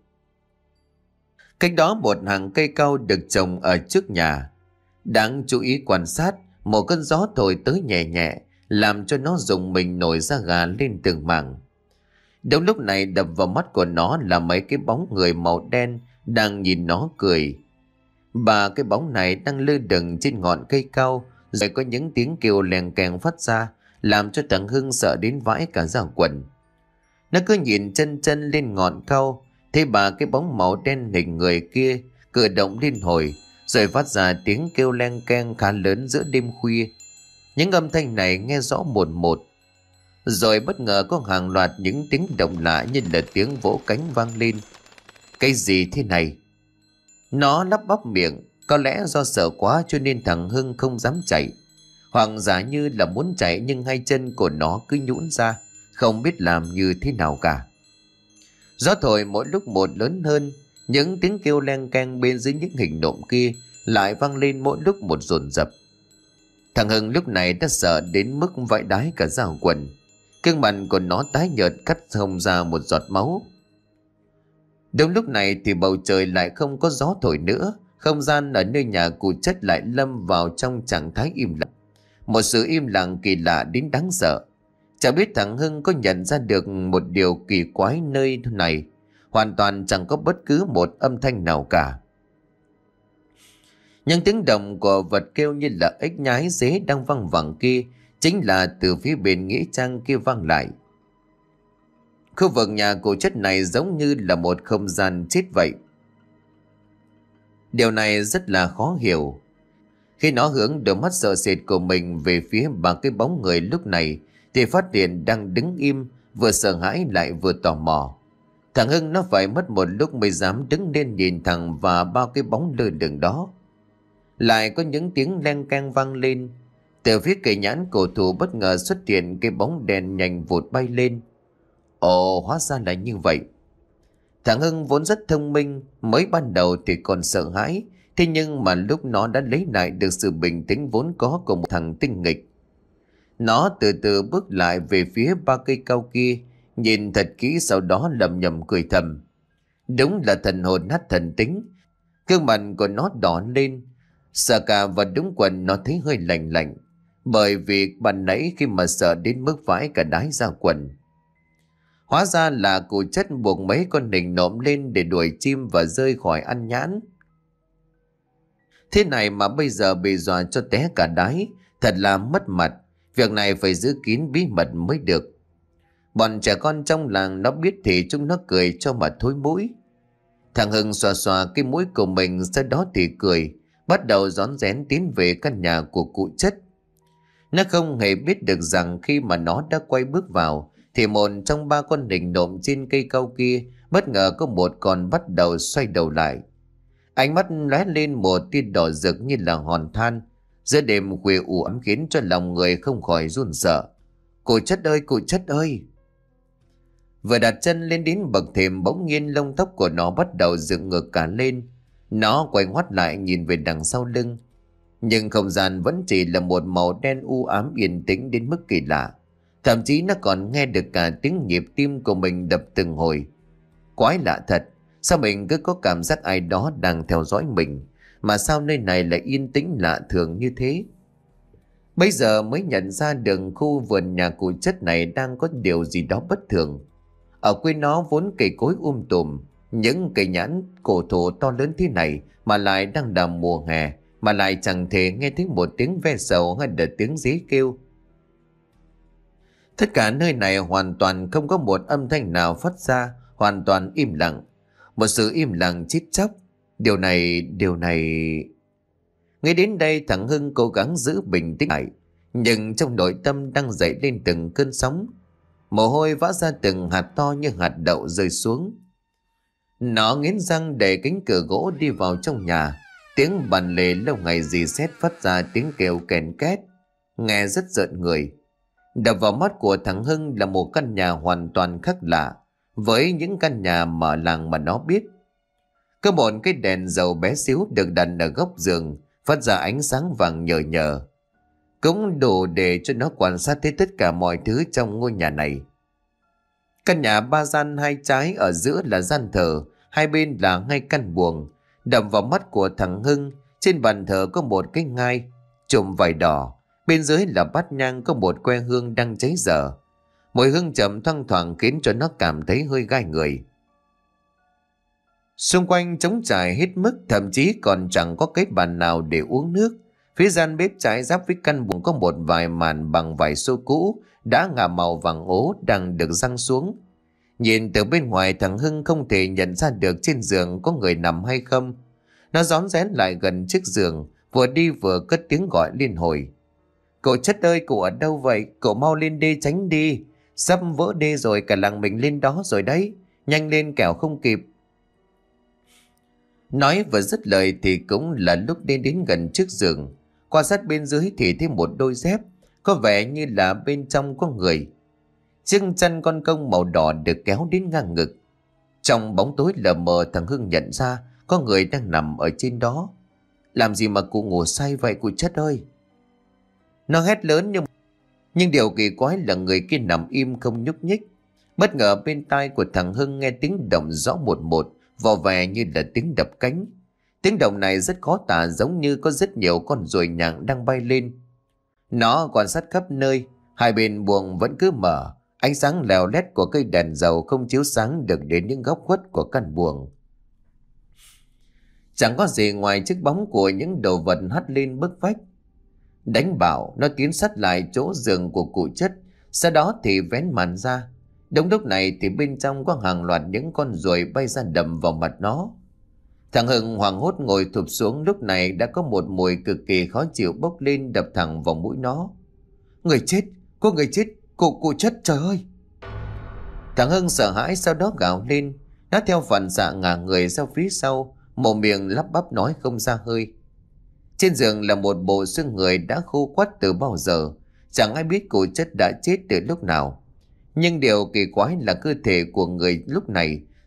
Cách đó một hàng cây cao được trồng ở trước nhà. Đáng chú ý quan sát, một cơn gió thổi tới nhẹ nhẹ, làm cho nó rùng mình nổi da gà lên từng mảng. Đúng lúc này đập vào mắt của nó là mấy cái bóng người màu đen đang nhìn nó cười. Ba cái bóng này đang lơ lửng trên ngọn cây cao, rồi có những tiếng kêu leng keng phát ra, làm cho thằng Hưng sợ đến vãi cả da quần. Nó cứ nhìn chân chân lên ngọn cao, thấy ba cái bóng màu đen hình người kia cử động liên hồi, rồi phát ra tiếng kêu leng keng khá lớn giữa đêm khuya. Những âm thanh này nghe rõ một một. Rồi bất ngờ có hàng loạt những tiếng động lạ như là tiếng vỗ cánh vang lên. Cái gì thế này? Nó lắp bắp miệng, có lẽ do sợ quá cho nên thằng Hưng không dám chạy. Hoặc giả như là muốn chạy nhưng hai chân của nó cứ nhũn ra, không biết làm như thế nào cả. Gió thổi mỗi lúc một lớn hơn, những tiếng kêu len keng bên dưới những hình nộm kia lại vang lên mỗi lúc một dồn dập. Thằng Hưng lúc này đã sợ đến mức vãi đái cả da quần. Gương mặt của nó tái nhợt cắt không ra một giọt máu. Đúng lúc này thì bầu trời lại không có gió thổi nữa, không gian ở nơi nhà cụ Chất lại lâm vào trong trạng thái im lặng. Một sự im lặng kỳ lạ đến đáng sợ. Chẳng biết thằng Hưng có nhận ra được một điều kỳ quái nơi này. Hoàn toàn chẳng có bất cứ một âm thanh nào cả. Những tiếng động của vật kêu như là ếch nhái dế đang văng vẳng kia chính là từ phía bên nghĩa trang kia vang lại. Khu vực nhà cụ Chất này giống như là một không gian chết vậy. Điều này rất là khó hiểu. Khi nó hướng đôi mắt sợ sệt của mình về phía ba cái bóng người lúc này, thì phát hiện đang đứng im, vừa sợ hãi lại vừa tò mò. Thằng Hưng nó phải mất một lúc mới dám đứng lên nhìn thẳng vào ba cái bóng lơ lửng đó. Lại có những tiếng len keng vang lên. Từ phía cây nhãn cổ thụ bất ngờ xuất hiện cái bóng đèn nhanh vụt bay lên. Ồ, hóa ra là như vậy. Thằng Hưng vốn rất thông minh, mới ban đầu thì còn sợ hãi, thế nhưng mà lúc nó đã lấy lại được sự bình tĩnh vốn có của một thằng tinh nghịch. Nó từ từ bước lại về phía ba cây cao kia, nhìn thật kỹ sau đó lầm nhầm cười thầm. Đúng là thần hồn nát thần tính. Gương mặt của nó đỏ lên, sợ cả và đúng quần nó thấy hơi lạnh lạnh, bởi vì ban nãy khi mà sợ đến mức vãi cả đái ra quần. Hóa ra là cụ chất buộc mấy con nịnh nộm lên để đuổi chim và rơi khỏi ăn nhãn. Thế này mà bây giờ bị dọa cho té cả đái, thật là mất mặt. Việc này phải giữ kín bí mật mới được. Bọn trẻ con trong làng nó biết thì chúng nó cười cho mà thối mũi. Thằng Hưng xòa xòa cái mũi của mình, sau đó thì cười, bắt đầu rón rén tiến về căn nhà của cụ chất. Nó không hề biết được rằng khi mà nó đã quay bước vào, thì một trong ba con nịnh nộm trên cây cao kia bất ngờ có một con bắt đầu xoay đầu lại. Ánh mắt lóe lên một tia đỏ rực như là hòn than. Giữa đêm khuya u ám khiến cho lòng người không khỏi run sợ. Cụ chất ơi, cụ chất ơi! Vừa đặt chân lên đến bậc thềm, bỗng nhiên lông tóc của nó bắt đầu dựng ngược cả lên. Nó quay ngoắt lại nhìn về đằng sau lưng, nhưng không gian vẫn chỉ là một màu đen u ám yên tĩnh đến mức kỳ lạ. Thậm chí nó còn nghe được cả tiếng nhịp tim của mình đập từng hồi. Quái lạ thật, sao mình cứ có cảm giác ai đó đang theo dõi mình, mà sao nơi này lại yên tĩnh lạ thường như thế? Bây giờ mới nhận ra đường khu vườn nhà cụ chất này đang có điều gì đó bất thường. Ở quê nó vốn cây cối um tùm, những cây nhãn cổ thụ to lớn thế này mà lại đang là mùa hè, mà lại chẳng thể nghe thấy một tiếng ve sầu hay là tiếng dế kêu. Tất cả nơi này hoàn toàn không có một âm thanh nào phát ra, hoàn toàn im lặng. Một sự im lặng chết chóc. Điều này, điều này... Ngay đến đây thằng Hưng cố gắng giữ bình tĩnh lại, nhưng trong nội tâm đang dậy lên từng cơn sóng. Mồ hôi vã ra từng hạt to như hạt đậu rơi xuống. Nó nghiến răng để cánh cửa gỗ đi vào trong nhà. Tiếng bàn lề lâu ngày rì sét phát ra tiếng kêu kèn két, nghe rất rợn người. Đập vào mắt của thằng Hưng là một căn nhà hoàn toàn khác lạ với những căn nhà mà làng mà nó biết. Có một cái đèn dầu bé xíu được đặt ở góc giường, phát ra ánh sáng vàng nhờ nhờ, cũng đủ để cho nó quan sát thấy tất cả mọi thứ trong ngôi nhà này. Căn nhà ba gian hai trái, ở giữa là gian thờ, hai bên là ngay căn buồng. Đập vào mắt của thằng Hưng, trên bàn thờ có một cái ngai trùm vải đỏ, bên dưới là bát nhang có một que hương đang cháy dở. Mùi hương trầm thoang thoảng khiến cho nó cảm thấy hơi gai người. Xung quanh trống trải hết mức, thậm chí còn chẳng có cái bàn nào để uống nước. Phía gian bếp trái giáp với căn buồng có một vài màn bằng vải xô cũ đã ngả màu vàng ố đang được giăng xuống. Nhìn từ bên ngoài, thằng Hưng không thể nhận ra được trên giường có người nằm hay không. Nó rón rén lại gần chiếc giường, vừa đi vừa cất tiếng gọi liên hồi. Cậu chất ơi, cậu ở đâu vậy? Cậu mau lên đê tránh đi. Sắp vỡ đê rồi, cả làng mình lên đó rồi đấy. Nhanh lên kẻo không kịp. Nói vừa dứt lời thì cũng là lúc đi đến gần chiếc giường. Quan sát bên dưới thì thấy một đôi dép, có vẻ như là bên trong có người. Chiếc chân con công màu đỏ được kéo đến ngang ngực. Trong bóng tối lờ mờ, thằng Hưng nhận ra có người đang nằm ở trên đó. Làm gì mà cụ ngủ say vậy cụ chất ơi? Nó hét lớn, nhưng nhưng điều kỳ quái là người kia nằm im không nhúc nhích. Bất ngờ bên tai của thằng Hưng nghe tiếng động rõ một một, vò vè như là tiếng đập cánh. Tiếng động này rất khó tả, giống như có rất nhiều con ruồi nhặng đang bay lên. Nó quan sát khắp nơi, hai bên buồng vẫn cứ mở, ánh sáng lèo lét của cây đèn dầu không chiếu sáng được đến những góc khuất của căn buồng. Chẳng có gì ngoài chiếc bóng của những đồ vật hắt lên bức vách. Đánh bảo, nó tiến sát lại chỗ giường của cụ chất, sau đó thì vén màn ra. Đúng lúc này thì bên trong có hàng loạt những con ruồi bay ra đầm vào mặt nó. Thằng Hưng hoảng hốt ngồi thụp xuống, lúc này đã có một mùi cực kỳ khó chịu bốc lên đập thẳng vào mũi nó. Người chết, có người chết, cụ cụ chất, trời ơi! Thằng Hưng sợ hãi, sau đó gào lên. Nó theo phản xạ ngả người ra phía sau, mồm miệng lắp bắp nói không ra hơi. Trên giường là một bộ xương người đã khô quắt từ bao giờ. Chẳng ai biết cụ chất đã chết từ lúc nào. Nhưng điều kỳ quái là cơ thể của người lúc này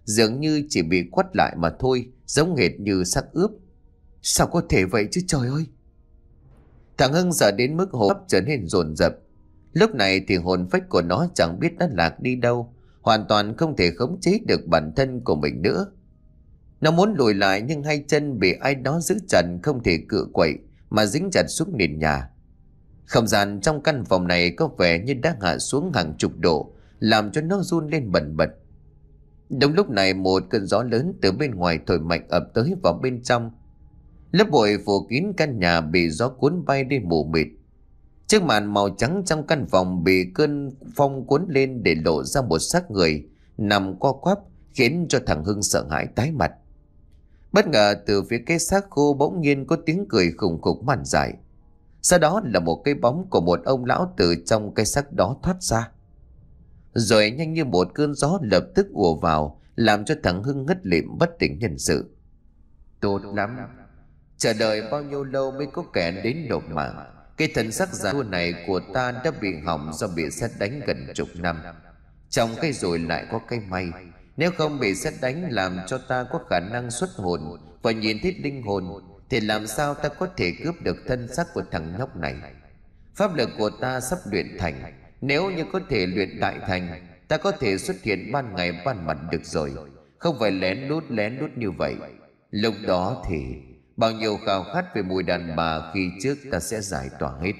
dường như chỉ bị quắt lại mà thôi, giống hệt như xác ướp. Sao có thể vậy chứ trời ơi? Thằng Hưng sợ đến mức hô hấp trở nên dồn dập. Lúc này thì hồn phách của nó chẳng biết đã lạc đi đâu, hoàn toàn không thể khống chế được bản thân của mình nữa. Nó muốn lùi lại nhưng hai chân bị ai đó giữ chặt, không thể cựa quậy mà dính chặt xuống nền nhà. Không gian trong căn phòng này có vẻ như đã hạ xuống hàng chục độ, làm cho nó run lên bần bật. Đúng lúc này một cơn gió lớn từ bên ngoài thổi mạnh ập tới vào bên trong. Lớp bụi phủ kín căn nhà bị gió cuốn bay đi mù mịt. Chiếc màn màu trắng trong căn phòng bị cơn phong cuốn lên để lộ ra một xác người nằm co quắp, khiến cho thằng Hưng sợ hãi tái mặt. Bất ngờ từ phía cái xác khô bỗng nhiên có tiếng cười khủng khục man dại. Sau đó là một cái bóng của một ông lão từ trong cái xác đó thoát ra. Rồi nhanh như một cơn gió lập tức ùa vào, làm cho thằng Hưng ngất lịm bất tỉnh nhân sự. Tốt lắm, chờ đợi bao nhiêu lâu mới có kẻ đến nộp mạng. Cái thân xác già nua này của ta đã bị hỏng do bị sét đánh gần chục năm. Trong cái rồi lại có cái may, nếu không bị sét đánh làm cho ta có khả năng xuất hồn và nhìn thấy linh hồn, thì làm sao ta có thể cướp được thân xác của thằng nhóc này? Pháp lực của ta sắp luyện thành, nếu như có thể luyện đại thành, ta có thể xuất hiện ban ngày ban mặt được rồi, không phải lén lút lén lút như vậy. Lúc đó thì bao nhiêu khao khát về mùi đàn bà khi trước ta sẽ giải tỏa hết.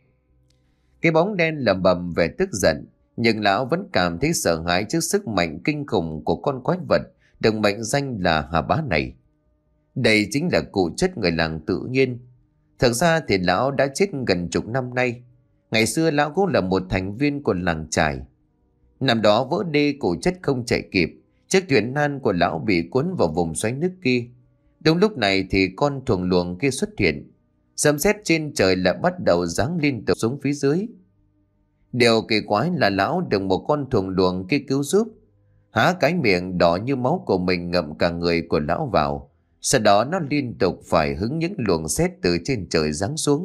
Cái bóng đen lẩm bẩm vẻ tức giận, nhưng lão vẫn cảm thấy sợ hãi trước sức mạnh kinh khủng của con quái vật được mệnh danh là Hà Bá này. Đây chính là cụ chất người làng tự nhiên. Thực ra thì lão đã chết gần chục năm nay. Ngày xưa lão cũng là một thành viên của làng Trải. Năm đó vỡ đê cụ chất không chạy kịp, chiếc thuyền nan của lão bị cuốn vào vùng xoáy nước kia. Đúng lúc này thì con thuồng luồng kia xuất hiện. Sấm sét trên trời lại bắt đầu giáng liên tục xuống phía dưới. Điều kỳ quái là lão được một con thuồng luồng kia cứu giúp. Há cái miệng đỏ như máu của mình ngậm cả người của lão vào. Sau đó nó liên tục phải hứng những luồng sét từ trên trời giáng xuống.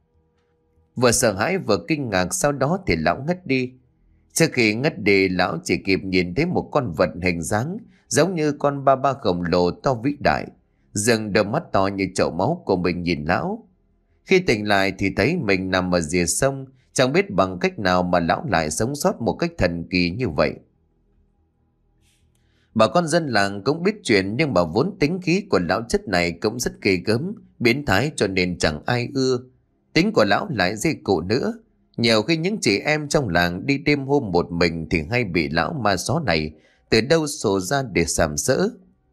Vừa sợ hãi vừa kinh ngạc, sau đó thì lão ngất đi. Trước khi ngất đi, lão chỉ kịp nhìn thấy một con vật hình dáng giống như con ba ba khổng lồ to vĩ đại, dừng đôi mắt to như chậu máu của mình nhìn lão. Khi tỉnh lại thì thấy mình nằm ở rìa sông, chẳng biết bằng cách nào mà lão lại sống sót một cách thần kỳ như vậy. Bà con dân làng cũng biết chuyện, nhưng mà vốn tính khí của lão chất này cũng rất ghê gớm, biến thái, cho nên chẳng ai ưa. Tính của lão lại dê cụ nữa. Nhiều khi những chị em trong làng đi đêm hôm một mình thì hay bị lão ma xó này từ đâu sổ ra để sàm sỡ.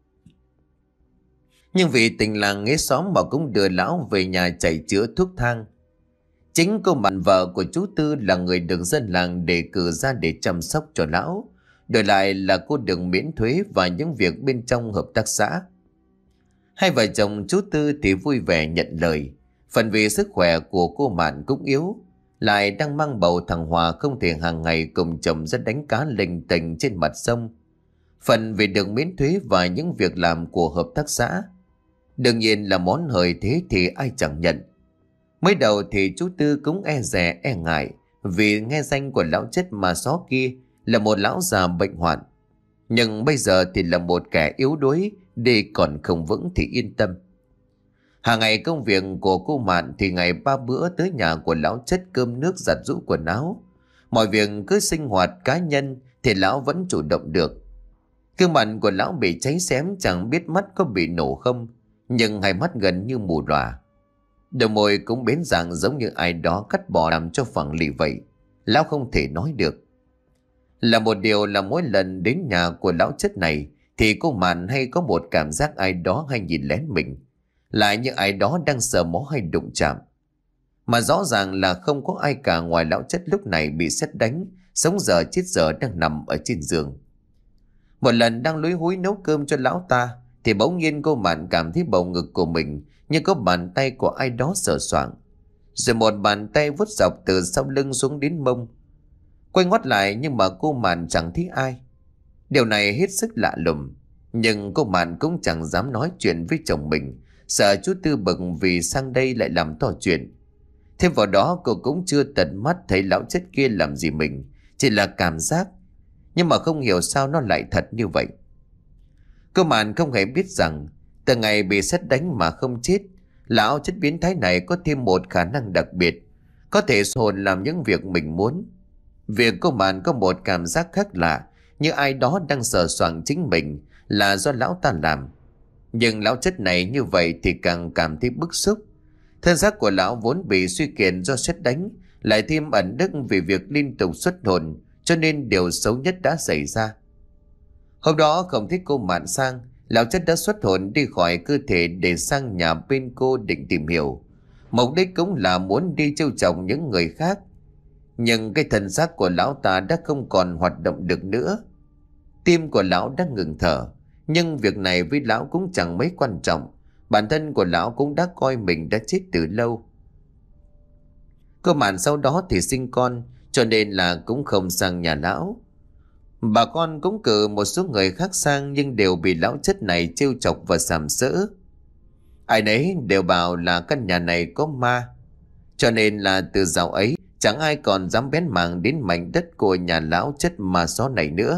Nhưng vì tình làng nghĩa xóm mà cũng đưa lão về nhà chạy chữa thuốc thang. Chính cô bạn vợ của chú Tư là người được dân làng đề cử ra để chăm sóc cho lão. Đổi lại là cô được miễn thuế và những việc bên trong hợp tác xã. Hai vợ chồng chú Tư thì vui vẻ nhận lời. Phần vì sức khỏe của cô Mạn cũng yếu, lại đang mang bầu thằng Hòa không thể hàng ngày cùng chồng ra đánh cá lênh tênh trên mặt sông. Phần vì được miễn thuế và những việc làm của hợp tác xã. Đương nhiên là món hời thế thì ai chẳng nhận. Mới đầu thì chú Tư cũng e dè e ngại, vì nghe danh của lão chất ma xó kia là một lão già bệnh hoạn. Nhưng bây giờ thì là một kẻ yếu đuối, đi còn không vững thì yên tâm. Hàng ngày công việc của cô Mạn thì ngày ba bữa tới nhà của lão chất cơm nước giặt giũ quần áo. Mọi việc cứ sinh hoạt cá nhân thì lão vẫn chủ động được. Gương mặt của lão bị cháy xém, chẳng biết mắt có bị nổ không, nhưng hai mắt gần như mù lòa. Đôi môi cũng bến dạng giống như ai đó cắt bỏ làm cho phẳng lì vậy. Lão không thể nói được. Là một điều là mỗi lần đến nhà của lão chất này thì cô Mạn hay có một cảm giác ai đó hay nhìn lén mình, lại như ai đó đang sờ mó hay đụng chạm. Mà rõ ràng là không có ai cả ngoài lão chất lúc này bị sét đánh, sống dở chết dở đang nằm ở trên giường. Một lần đang lúi húi nấu cơm cho lão ta thì bỗng nhiên cô Mạn cảm thấy bầu ngực của mình như có bàn tay của ai đó sờ soạng, rồi một bàn tay vuốt dọc từ sau lưng xuống đến mông. Quay ngoắt lại nhưng mà cô Mạn chẳng thấy ai. Điều này hết sức lạ lùng, nhưng cô Mạn cũng chẳng dám nói chuyện với chồng mình, sợ chú Tư bực vì sang đây lại làm to chuyện. Thêm vào đó cô cũng chưa tận mắt thấy lão chất kia làm gì mình, chỉ là cảm giác. Nhưng mà không hiểu sao nó lại thật như vậy. Cơ màn không hề biết rằng từ ngày bị sét đánh mà không chết, lão chất biến thái này có thêm một khả năng đặc biệt, có thể hồn làm những việc mình muốn. Việc cô màn có một cảm giác khác lạ, như ai đó đang sờ soạng chính mình, là do lão ta làm. Nhưng lão chất này như vậy thì càng cảm thấy bức xúc. Thân xác của lão vốn bị suy kiệt do sét đánh, lại thêm ẩn đức vì việc liên tục xuất hồn, cho nên điều xấu nhất đã xảy ra. Hôm đó không thích cô mạn sang, lão chất đã xuất hồn đi khỏi cơ thể để sang nhà bên cô định tìm hiểu. Mục đích cũng là muốn đi trêu chọc những người khác. Nhưng cái thân xác của lão ta đã không còn hoạt động được nữa. Tim của lão đã ngừng thở. Nhưng việc này với lão cũng chẳng mấy quan trọng. Bản thân của lão cũng đã coi mình đã chết từ lâu. Cô mạn sau đó thì sinh con, cho nên là cũng không sang nhà lão. Bà con cũng cử một số người khác sang, nhưng đều bị lão chất này trêu chọc và sàm sỡ. Ai nấy đều bảo là căn nhà này có ma. Cho nên là từ dạo ấy chẳng ai còn dám bén mảng đến mảnh đất của nhà lão chất ma xó này nữa.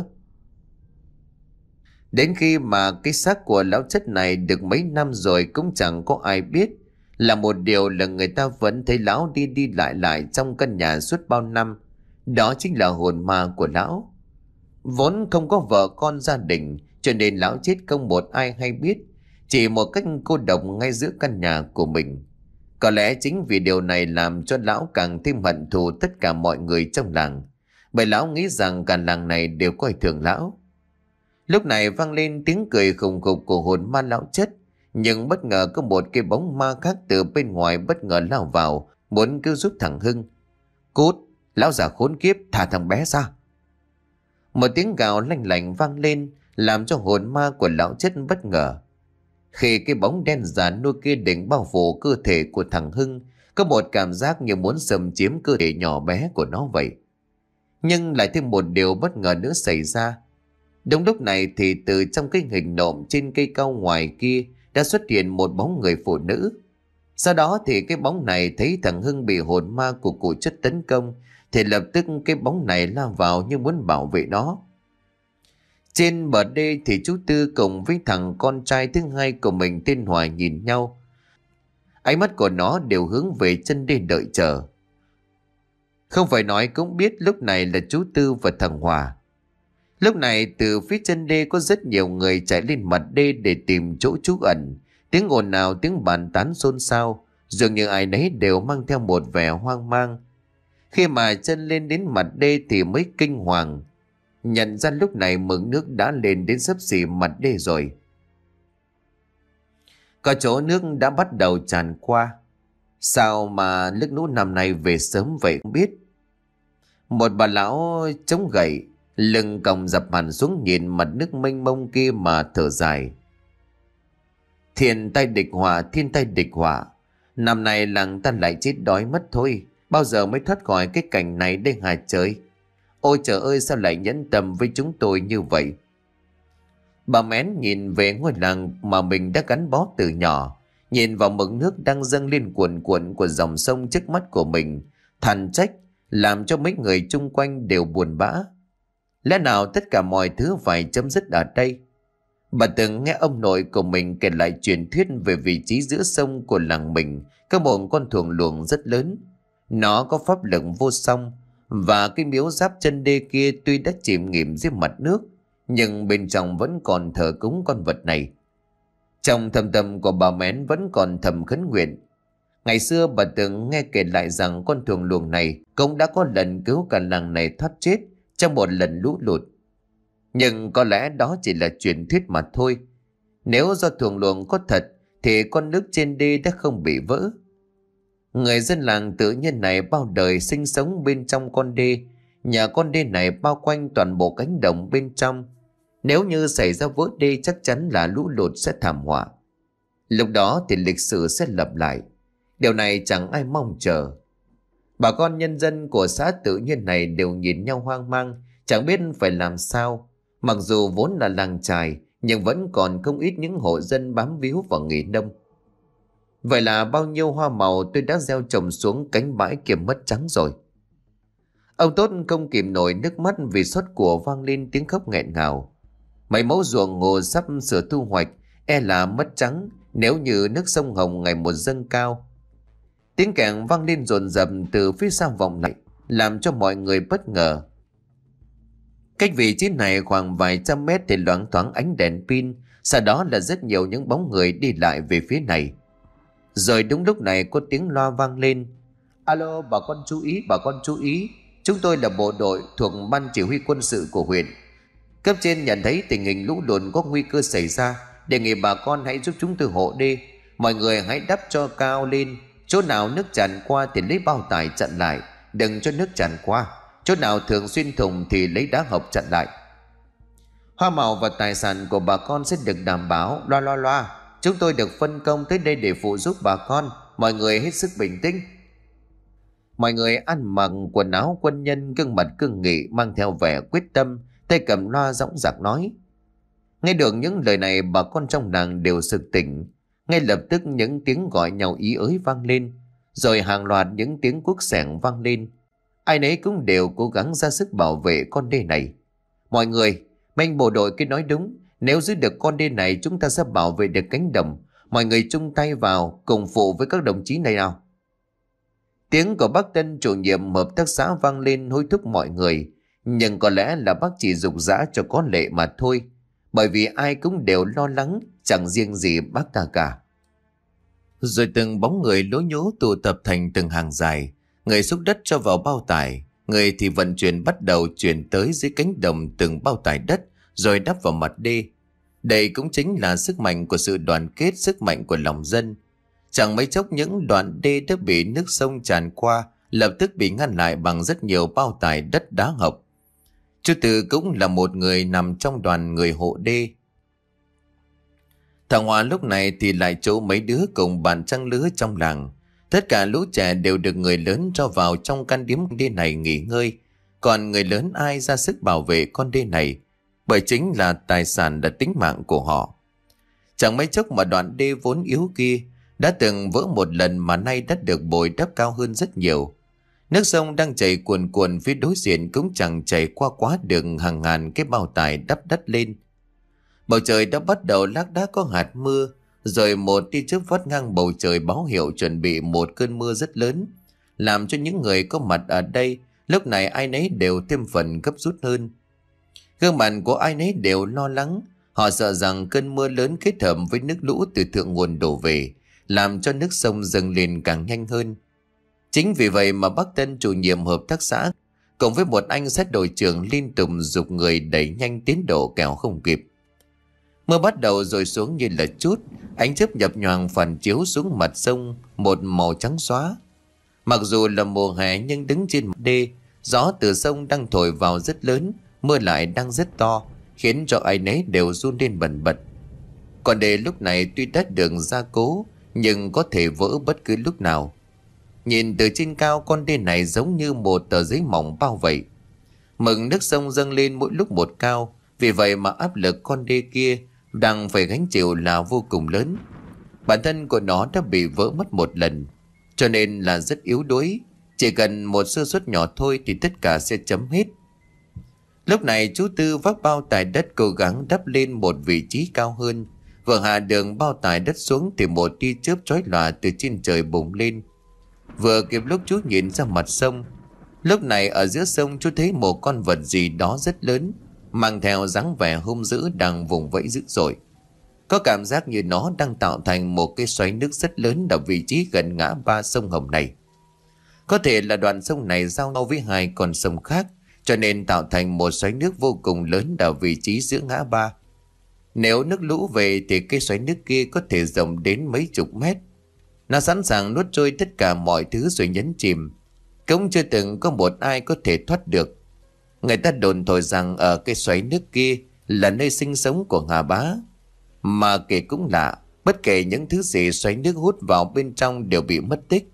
Đến khi mà cái xác của lão chất này được mấy năm rồi cũng chẳng có ai biết. Là một điều là người ta vẫn thấy lão đi đi lại lại trong căn nhà suốt bao năm. Đó chính là hồn ma của lão. Vốn không có vợ con gia đình, cho nên lão chết không một ai hay biết, chỉ một cách cô độc ngay giữa căn nhà của mình. Có lẽ chính vì điều này làm cho lão càng thêm hận thù tất cả mọi người trong làng, bởi lão nghĩ rằng cả làng này đều coi thường lão. Lúc này vang lên tiếng cười khùng khục của hồn ma lão chất, nhưng bất ngờ có một cái bóng ma khác từ bên ngoài bất ngờ lao vào, muốn cứu giúp thằng Hưng. Cút, lão già khốn kiếp, thả thằng bé ra. Một tiếng gào lanh lảnh vang lên, làm cho hồn ma của lão chất bất ngờ. Khi cái bóng đen già nua kia định bao phủ cơ thể của thằng Hưng, có một cảm giác như muốn xâm chiếm cơ thể nhỏ bé của nó vậy. Nhưng lại thêm một điều bất ngờ nữa xảy ra. Đúng lúc này thì từ trong cái hình nộm trên cây cao ngoài kia đã xuất hiện một bóng người phụ nữ. Sau đó thì cái bóng này thấy thằng Hưng bị hồn ma của cụ chất tấn công, thì lập tức cái bóng này lao vào như muốn bảo vệ nó. Trên bờ đê thì chú Tư cùng với thằng con trai thứ hai của mình tên Hòa nhìn nhau. Ánh mắt của nó đều hướng về chân đê đợi chờ. Không phải nói cũng biết lúc này là chú Tư và thằng Hòa. Lúc này từ phía chân đê có rất nhiều người chạy lên mặt đê để tìm chỗ trú ẩn. Tiếng ồn ào, tiếng bàn tán xôn xao, dường như ai nấy đều mang theo một vẻ hoang mang. Khi mà chân lên đến mặt đê thì mới kinh hoàng, nhận ra lúc này mực nước đã lên đến xấp xỉ mặt đê rồi. Có chỗ nước đã bắt đầu tràn qua. Sao mà nước lũ năm nay về sớm vậy không biết. Một bà lão chống gậy, lưng còng dập hẳn xuống nhìn mặt nước mênh mông kia mà thở dài. Thiên tai địch họa, thiên tai địch họa. Năm nay làng ta lại chết đói mất thôi. Bao giờ mới thoát khỏi cái cảnh này đây hả trời? Ôi trời ơi, sao lại nhẫn tâm với chúng tôi như vậy? Bà Mén nhìn về ngôi làng mà mình đã gắn bó từ nhỏ, nhìn vào mực nước đang dâng lên cuồn cuộn của dòng sông trước mắt của mình, than trách, làm cho mấy người chung quanh đều buồn bã. Lẽ nào tất cả mọi thứ phải chấm dứt ở đây? Bà từng nghe ông nội của mình kể lại truyền thuyết về vị trí giữa sông của làng mình có một con thuồng luồng rất lớn. Nó có pháp lực vô song, và cái miếu giáp chân đê kia tuy đã chìm nghỉm dưới mặt nước, nhưng bên trong vẫn còn thờ cúng con vật này. Trong thâm tâm của bà Mén vẫn còn thầm khấn nguyện. Ngày xưa bà từng nghe kể lại rằng con thuồng luồng này cũng đã có lần cứu cả làng này thoát chết trong một lần lũ lụt. Nhưng có lẽ đó chỉ là truyền thuyết mà thôi. Nếu do thuồng luồng có thật thì con nước trên đê đã không bị vỡ. Người dân làng tự nhiên này bao đời sinh sống bên trong con đê. Nhà con đê này bao quanh toàn bộ cánh đồng bên trong. Nếu như xảy ra vỡ đê chắc chắn là lũ lụt sẽ thảm họa. Lúc đó thì lịch sử sẽ lặp lại. Điều này chẳng ai mong chờ. Bà con nhân dân của xã tự nhiên này đều nhìn nhau hoang mang, chẳng biết phải làm sao. Mặc dù vốn là làng chài, nhưng vẫn còn không ít những hộ dân bám víu vào nghề nông. Vậy là bao nhiêu hoa màu tôi đã gieo trồng xuống cánh bãi kia mất trắng rồi. Ông Tốt không kìm nổi nước mắt vì xót của, vang lên tiếng khóc nghẹn ngào. Mấy mẫu ruộng ngô sắp sửa thu hoạch, e là mất trắng nếu như nước sông Hồng ngày một dâng cao. Tiếng kèn vang lên dồn dập từ phía sau vọng lại, làm cho mọi người bất ngờ. Cách vị trí này khoảng vài trăm mét thì loáng thoáng ánh đèn pin, sau đó là rất nhiều những bóng người đi lại về phía này. Rồi đúng lúc này có tiếng loa vang lên. Alo, bà con chú ý, bà con chú ý, chúng tôi là bộ đội thuộc ban chỉ huy quân sự của huyện. Cấp trên nhận thấy tình hình lũ lụt có nguy cơ xảy ra, đề nghị bà con hãy giúp chúng tôi hộ đê. Mọi người hãy đắp cho cao lên, chỗ nào nước tràn qua thì lấy bao tải chặn lại, đừng cho nước tràn qua. Chỗ nào thường xuyên thùng thì lấy đá hộc chặn lại. Hoa màu và tài sản của bà con sẽ được đảm bảo. Loa loa loa, chúng tôi được phân công tới đây để phụ giúp bà con, mọi người hết sức bình tĩnh. Mọi người ăn mặc quần áo quân nhân, gương mặt cương nghị, mang theo vẻ quyết tâm, tay cầm loa dõng dạc nói. Nghe được những lời này, bà con trong làng đều sực tỉnh. Ngay lập tức những tiếng gọi nhau ý ới vang lên, rồi hàng loạt những tiếng cuốc xẻng vang lên. Ai nấy cũng đều cố gắng ra sức bảo vệ con đê này. Mọi người, anh bộ đội kia nói đúng, nếu giữ được con đê này chúng ta sẽ bảo vệ được cánh đồng. Mọi người chung tay vào, cùng phụ với các đồng chí này nào. Tiếng của bác Tân, chủ nhiệm hợp tác xã vang lên hối thúc mọi người. Nhưng có lẽ là bác chỉ dục dã cho có lệ mà thôi, bởi vì ai cũng đều lo lắng, chẳng riêng gì bác ta cả. Rồi từng bóng người lố nhố tụ tập thành từng hàng dài. Người xúc đất cho vào bao tải, người thì vận chuyển bắt đầu chuyển tới dưới cánh đồng từng bao tải đất, rồi đắp vào mặt đê. Đây cũng chính là sức mạnh của sự đoàn kết, sức mạnh của lòng dân. Chẳng mấy chốc những đoạn đê đã bị nước sông tràn qua, lập tức bị ngăn lại bằng rất nhiều bao tải đất đá hộc. Chú Tư cũng là một người nằm trong đoàn người hộ đê. Thằng Hòa lúc này thì lại chỗ mấy đứa cùng bạn trăng lứa trong làng. Tất cả lũ trẻ đều được người lớn cho vào trong căn điếm đê này nghỉ ngơi. Còn người lớn ai ra sức bảo vệ con đê này, bởi chính là tài sản là tính mạng của họ. Chẳng mấy chốc mà đoạn đê vốn yếu kia đã từng vỡ một lần mà nay đã được bồi đắp cao hơn rất nhiều. Nước sông đang chảy cuồn cuộn phía đối diện cũng chẳng chảy qua quá được hàng ngàn cái bao tải đắp đất lên. Bầu trời đã bắt đầu lác đác có hạt mưa, rồi một tia chớp vắt ngang bầu trời báo hiệu chuẩn bị một cơn mưa rất lớn, làm cho những người có mặt ở đây lúc này ai nấy đều thêm phần gấp rút hơn. Gương mặt của ai nấy đều lo lắng, họ sợ rằng cơn mưa lớn kết hợp với nước lũ từ thượng nguồn đổ về, làm cho nước sông dâng lên càng nhanh hơn. Chính vì vậy mà bác Tân, chủ nhiệm hợp tác xã, cùng với một anh sát đội trưởng liên tục giục người đẩy nhanh tiến độ kẻo không kịp. Mưa bắt đầu rồi xuống như là chút, ánh chớp nhập nhoàng phản chiếu xuống mặt sông một màu trắng xóa. Mặc dù là mùa hè nhưng đứng trên mặt đê, gió từ sông đang thổi vào rất lớn, mưa lại đang rất to, khiến cho ai nấy đều run lên bần bật. Còn đê lúc này tuy đã được gia cố, nhưng có thể vỡ bất cứ lúc nào. Nhìn từ trên cao, con đê này giống như một tờ giấy mỏng bao vậy. Mực nước sông dâng lên mỗi lúc một cao, vì vậy mà áp lực con đê kia đang phải gánh chịu là vô cùng lớn. Bản thân của nó đã bị vỡ mất một lần, cho nên là rất yếu đuối. Chỉ cần một sơ suất nhỏ thôi thì tất cả sẽ chấm hết. Lúc này chú Tư vác bao tải đất cố gắng đắp lên một vị trí cao hơn. Vừa hạ đường bao tải đất xuống thì một tia chớp chói lòa từ trên trời bùng lên. Vừa kịp lúc chú nhìn ra mặt sông, lúc này ở giữa sông chú thấy một con vật gì đó rất lớn, mang theo dáng vẻ hung dữ đang vùng vẫy dữ dội. Có cảm giác như nó đang tạo thành một cái xoáy nước rất lớn ở vị trí gần ngã ba sông Hồng này. Có thể là đoạn sông này giao nhau với hai con sông khác, cho nên tạo thành một xoáy nước vô cùng lớn ở vị trí giữa ngã ba. Nếu nước lũ về thì cái xoáy nước kia có thể rộng đến mấy chục mét. Nó sẵn sàng nuốt trôi tất cả mọi thứ rồi nhấn chìm. Cũng chưa từng có một ai có thể thoát được. Người ta đồn thổi rằng ở cái xoáy nước kia là nơi sinh sống của Hà Bá. Mà kể cũng lạ, bất kể những thứ gì xoáy nước hút vào bên trong đều bị mất tích.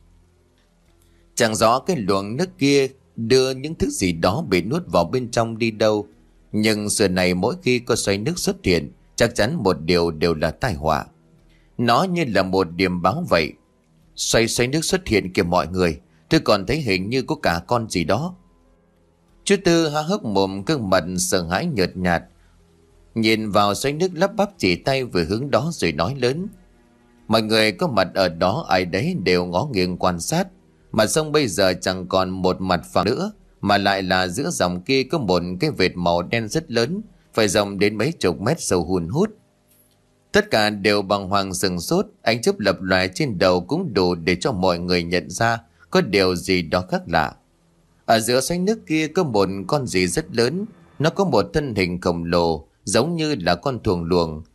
Chẳng rõ cái luồng nước kia đưa những thứ gì đó bị nuốt vào bên trong đi đâu. Nhưng xưa này mỗi khi có xoáy nước xuất hiện, chắc chắn một điều đều là tai họa. Nó như là một điểm báo vậy. Xoáy xoáy nước xuất hiện kìa mọi người, tôi còn thấy hình như có cả con gì đó. Chú Tư há hốc mồm, gương mặt sợ hãi nhợt nhạt. nhìn vào xoáy nước lắp bắp chỉ tay về hướng đó rồi nói lớn. Mọi người có mặt ở đó ai đấy đều ngó nghiêng quan sát. Mặt sông bây giờ chẳng còn một mặt phẳng nữa, mà lại là giữa dòng kia có một cái vệt màu đen rất lớn, phải rộng đến mấy chục mét sâu hun hút. Tất cả đều bàng hoàng sừng sốt, ánh chớp lập lòe trên đầu cũng đủ để cho mọi người nhận ra có điều gì đó khác lạ. Ở giữa xoáy nước kia có một con gì rất lớn, nó có một thân hình khổng lồ giống như là con thuồng luồng.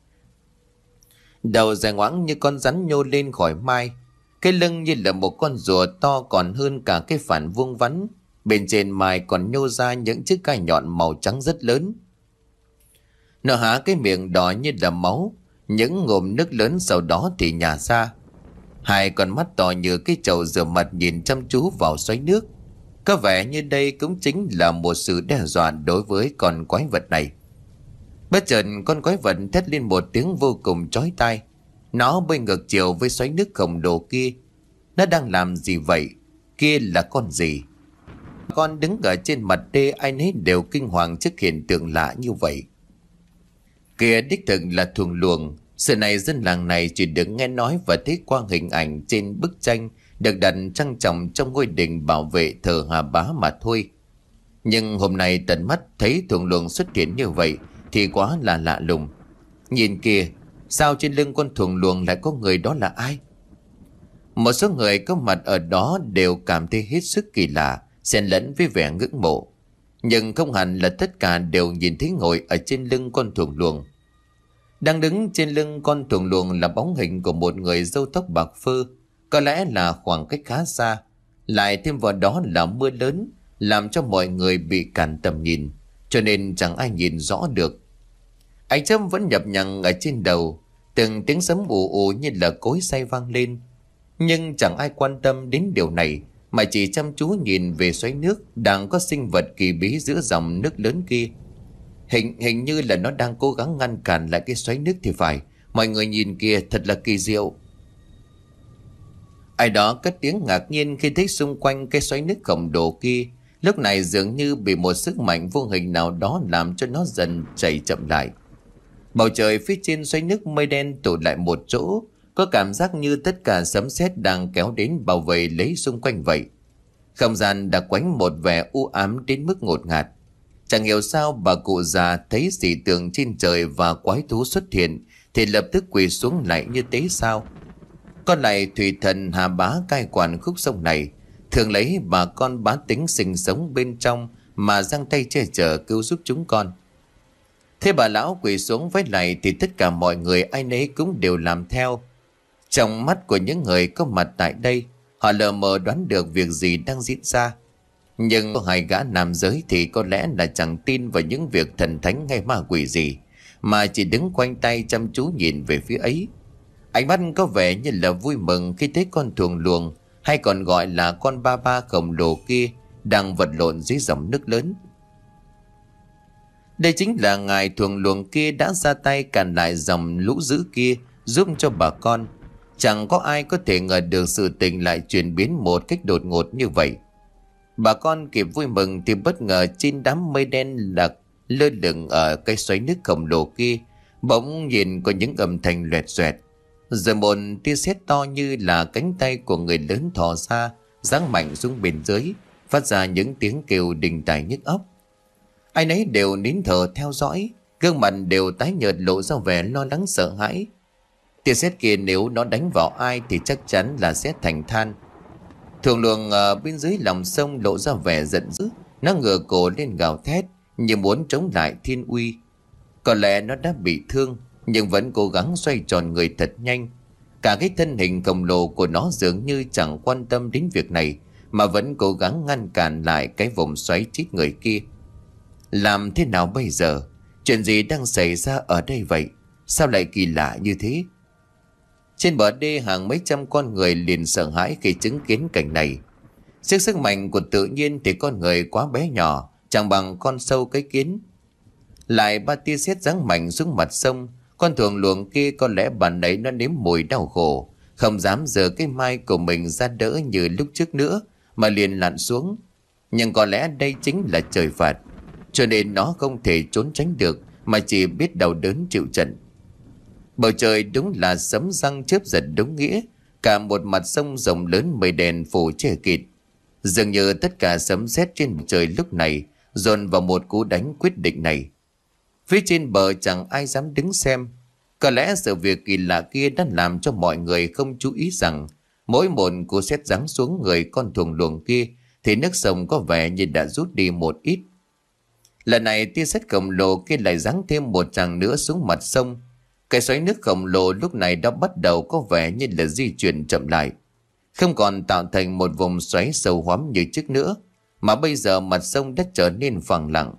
Đầu dài ngoãng như con rắn nhô lên khỏi mai, cái lưng như là một con rùa to còn hơn cả cái phản vuông vắn. Bên trên mai còn nhô ra những chiếc gai nhọn màu trắng rất lớn. Nó há cái miệng đỏ như là máu, những ngụm nước lớn sau đó thì nhả ra. Hai con mắt to như cái chậu rửa mặt nhìn chăm chú vào xoáy nước. Có vẻ như đây cũng chính là một sự đe dọa đối với con quái vật này. Bất chợt con quái vật thét lên một tiếng vô cùng chói tai. Nó bơi ngược chiều với xoáy nước khổng lồ kia. Nó đang làm gì vậy? Kia là con gì? Con đứng ở trên mặt đê, ai nấy đều kinh hoàng trước hiện tượng lạ như vậy. Kia đích thực là thuồng luồng. Sự này dân làng này chỉ được nghe nói và thấy qua hình ảnh trên bức tranh được đặt trang trọng trong ngôi đình bảo vệ thờ Hà Bá mà thôi. Nhưng hôm nay tận mắt thấy thuồng luồng xuất hiện như vậy thì quá là lạ lùng. Nhìn kìa, sao trên lưng con thuồng luồng lại có người, đó là ai? Một số người có mặt ở đó đều cảm thấy hết sức kỳ lạ, xen lẫn với vẻ ngưỡng mộ. Nhưng không hẳn là tất cả đều nhìn thấy ngồi ở trên lưng con thuồng luồng. Đang đứng trên lưng con thuồng luồng là bóng hình của một người râu tóc bạc phơ. Có lẽ là khoảng cách khá xa, lại thêm vào đó là mưa lớn, làm cho mọi người bị cản tầm nhìn, cho nên chẳng ai nhìn rõ được. Ánh chớp vẫn nhập nhằng ở trên đầu, từng tiếng sấm ù ù như là cối xay vang lên. Nhưng chẳng ai quan tâm đến điều này, mà chỉ chăm chú nhìn về xoáy nước đang có sinh vật kỳ bí giữa dòng nước lớn kia. Hình hình như là nó đang cố gắng ngăn cản lại cái xoáy nước thì phải. Mọi người nhìn kìa, thật là kỳ diệu. Ai đó cất tiếng ngạc nhiên khi thấy xung quanh cái xoáy nước khổng lồ kia lúc này dường như bị một sức mạnh vô hình nào đó làm cho nó dần chảy chậm lại. Bầu trời phía trên xoáy nước mây đen tụ lại một chỗ, có cảm giác như tất cả sấm sét đang kéo đến bảo vệ lấy xung quanh vậy. Không gian đã quánh một vẻ u ám đến mức ngột ngạt. Chẳng hiểu sao bà cụ già thấy dị tượng trên trời và quái thú xuất hiện thì lập tức quỳ xuống lại như tế sao. Con này thủy thần Hà Bá cai quản khúc sông này, thường lấy bà con bá tính sinh sống bên trong mà giang tay che chở cứu giúp chúng con. Thế bà lão quỳ xuống với lại thì tất cả mọi người ai nấy cũng đều làm theo. Trong mắt của những người có mặt tại đây, họ lờ mờ đoán được việc gì đang diễn ra. Nhưng có hai gã nam giới thì có lẽ là chẳng tin vào những việc thần thánh hay ma quỷ gì, mà chỉ đứng quanh tay chăm chú nhìn về phía ấy. Ánh mắt có vẻ như là vui mừng khi thấy con thuồng luồng, hay còn gọi là con ba ba khổng lồ kia, đang vật lộn dưới dòng nước lớn. Đây chính là ngài thuồng luồng kia đã ra tay cản lại dòng lũ dữ kia, giúp cho bà con. Chẳng có ai có thể ngờ được sự tình lại chuyển biến một cách đột ngột như vậy. Bà con kịp vui mừng thì bất ngờ trên đám mây đen lạc lơ lửng ở cái xoáy nước khổng lồ kia, bỗng nhìn có những âm thanh loẹt xoẹt. Rồi một tia sét to như là cánh tay của người lớn thò ra, giáng mạnh xuống bên dưới, phát ra những tiếng kêu đình tài nhức óc. Ai nấy đều nín thở theo dõi, gương mặt đều tái nhợt lộ ra vẻ lo lắng sợ hãi. Tia sét kia nếu nó đánh vào ai thì chắc chắn là sẽ thành than. Thuồng luồng ở bên dưới lòng sông lộ ra vẻ giận dữ, nó ngửa cổ lên gào thét như muốn chống lại thiên uy. Có lẽ nó đã bị thương, nhưng vẫn cố gắng xoay tròn người thật nhanh. Cả cái thân hình khổng lồ của nó dường như chẳng quan tâm đến việc này, mà vẫn cố gắng ngăn cản lại cái vòng xoáy chít người kia. Làm thế nào bây giờ? Chuyện gì đang xảy ra ở đây vậy? Sao lại kỳ lạ như thế? Trên bờ đê hàng mấy trăm con người liền sợ hãi khi chứng kiến cảnh này. Trước sức mạnh của tự nhiên thì con người quá bé nhỏ, chẳng bằng con sâu cái kiến. Lại ba tia sét giáng mạnh xuống mặt sông. Con thuồng luồng kia có lẽ bạn ấy nó nếm mùi đau khổ, không dám giơ cái mai của mình ra đỡ như lúc trước nữa, mà liền lặn xuống. Nhưng có lẽ đây chính là trời phạt, cho nên nó không thể trốn tránh được, mà chỉ biết đau đớn chịu trận. Bầu trời đúng là sấm răng chớp giật đúng nghĩa. Cả một mặt sông rộng lớn mây đèn phủ che kịt. Dường như tất cả sấm sét trên bầu trời lúc này dồn vào một cú đánh quyết định này. Phía trên bờ chẳng ai dám đứng xem. Có lẽ sự việc kỳ lạ kia đã làm cho mọi người không chú ý rằng mỗi một cú sét giáng xuống người con thuồng luồng kia thì nước sông có vẻ như đã rút đi một ít. Lần này tia sét khổng lồ kia lại giáng thêm một tràng nữa xuống mặt sông. Cái xoáy nước khổng lồ lúc này đã bắt đầu có vẻ như là di chuyển chậm lại, không còn tạo thành một vùng xoáy sâu hoắm như trước nữa, mà bây giờ mặt sông đã trở nên phẳng lặng.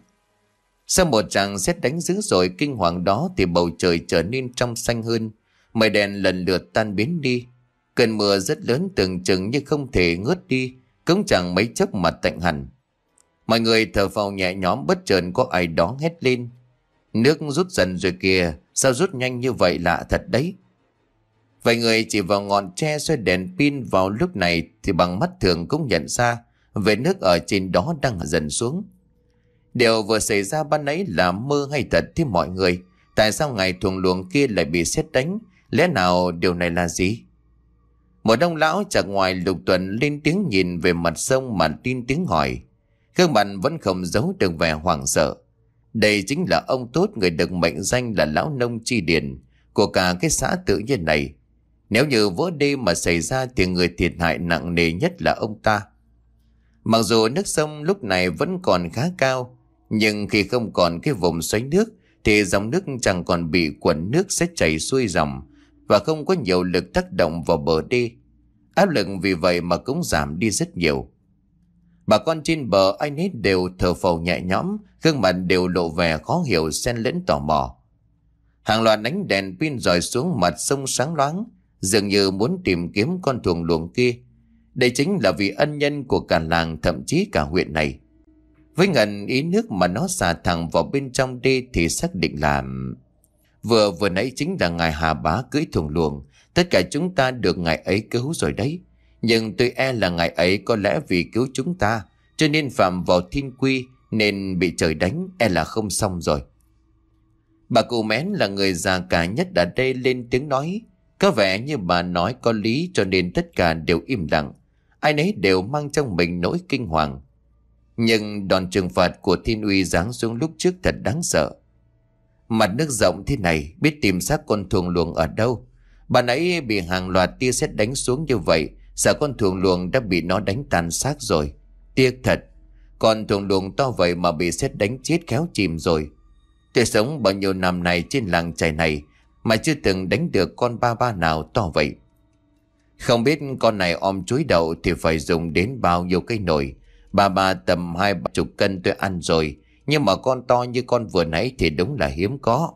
Sau một tràng sét đánh dữ dội kinh hoàng đó thì bầu trời trở nên trong xanh hơn, mây đen lần lượt tan biến đi. Cơn mưa rất lớn tưởng chừng như không thể ngớt đi, cũng chẳng mấy chốc mà tạnh hẳn. Mọi người thở phào nhẹ nhõm, bất chợt có ai đó hét lên: "Nước rút dần rồi kìa, sao rút nhanh như vậy lạ thật đấy." Vài người chỉ vào ngọn tre xoay đèn pin vào lúc này thì bằng mắt thường cũng nhận ra vệt nước ở trên đó đang dần xuống. Điều vừa xảy ra ban nãy là mơ hay thật thì mọi người? Tại sao ngài thuồng luồng kia lại bị sét đánh? Lẽ nào điều này là gì? Một ông lão chạc ngoài Lục Tuần lên tiếng nhìn về mặt sông mà tin tiếng hỏi. Gương mặt vẫn không giấu được vẻ hoảng sợ. Đây chính là ông Tốt, người được mệnh danh là lão nông chi điển của cả cái xã tự nhiên này. Nếu như vỡ đê mà xảy ra thì người thiệt hại nặng nề nhất là ông ta. Mặc dù nước sông lúc này vẫn còn khá cao, nhưng khi không còn cái vùng xoáy nước thì dòng nước chẳng còn bị quần nước sẽ chảy xuôi dòng và không có nhiều lực tác động vào bờ đê. Áp lực vì vậy mà cũng giảm đi rất nhiều. Bà con trên bờ ai nấy đều thở phào nhẹ nhõm, gương mặt đều lộ vẻ khó hiểu xen lẫn tò mò. Hàng loạt ánh đèn pin rọi xuống mặt sông sáng loáng, dường như muốn tìm kiếm con thuồng luồng kia. Đây chính là vị ân nhân của cả làng, thậm chí cả huyện này. Với ngần ý nước mà nó xả thẳng vào bên trong đê thì xác định là vừa vừa nãy chính là ngài Hà Bá cưỡi thuồng luồng. Tất cả chúng ta được ngài ấy cứu rồi đấy. Nhưng tôi e là ngài ấy có lẽ vì cứu chúng ta cho nên phạm vào thiên quy, nên bị trời đánh, e là không xong rồi. Bà cụ Mén là người già cả nhất ở đây lên tiếng nói. Có vẻ như bà nói có lý, cho nên tất cả đều im lặng. Ai nấy đều mang trong mình nỗi kinh hoàng. Nhưng đòn trừng phạt của thiên uy giáng xuống lúc trước thật đáng sợ. Mặt nước rộng thế này, biết tìm xác con thuồng luồng ở đâu? Bà nãy bị hàng loạt tia sét đánh xuống như vậy, sợ con thuồng luồng đã bị nó đánh tàn xác rồi. Tiếc thật, con thuồng luồng to vậy mà bị sét đánh chết khéo chìm rồi. Tôi sống bao nhiêu năm này trên làng chài này mà chưa từng đánh được con ba ba nào to vậy. Không biết con này om chuối đậu thì phải dùng đến bao nhiêu cây nồi. Ba ba tầm hai ba chục cân tôi ăn rồi, nhưng mà con to như con vừa nãy thì đúng là hiếm có.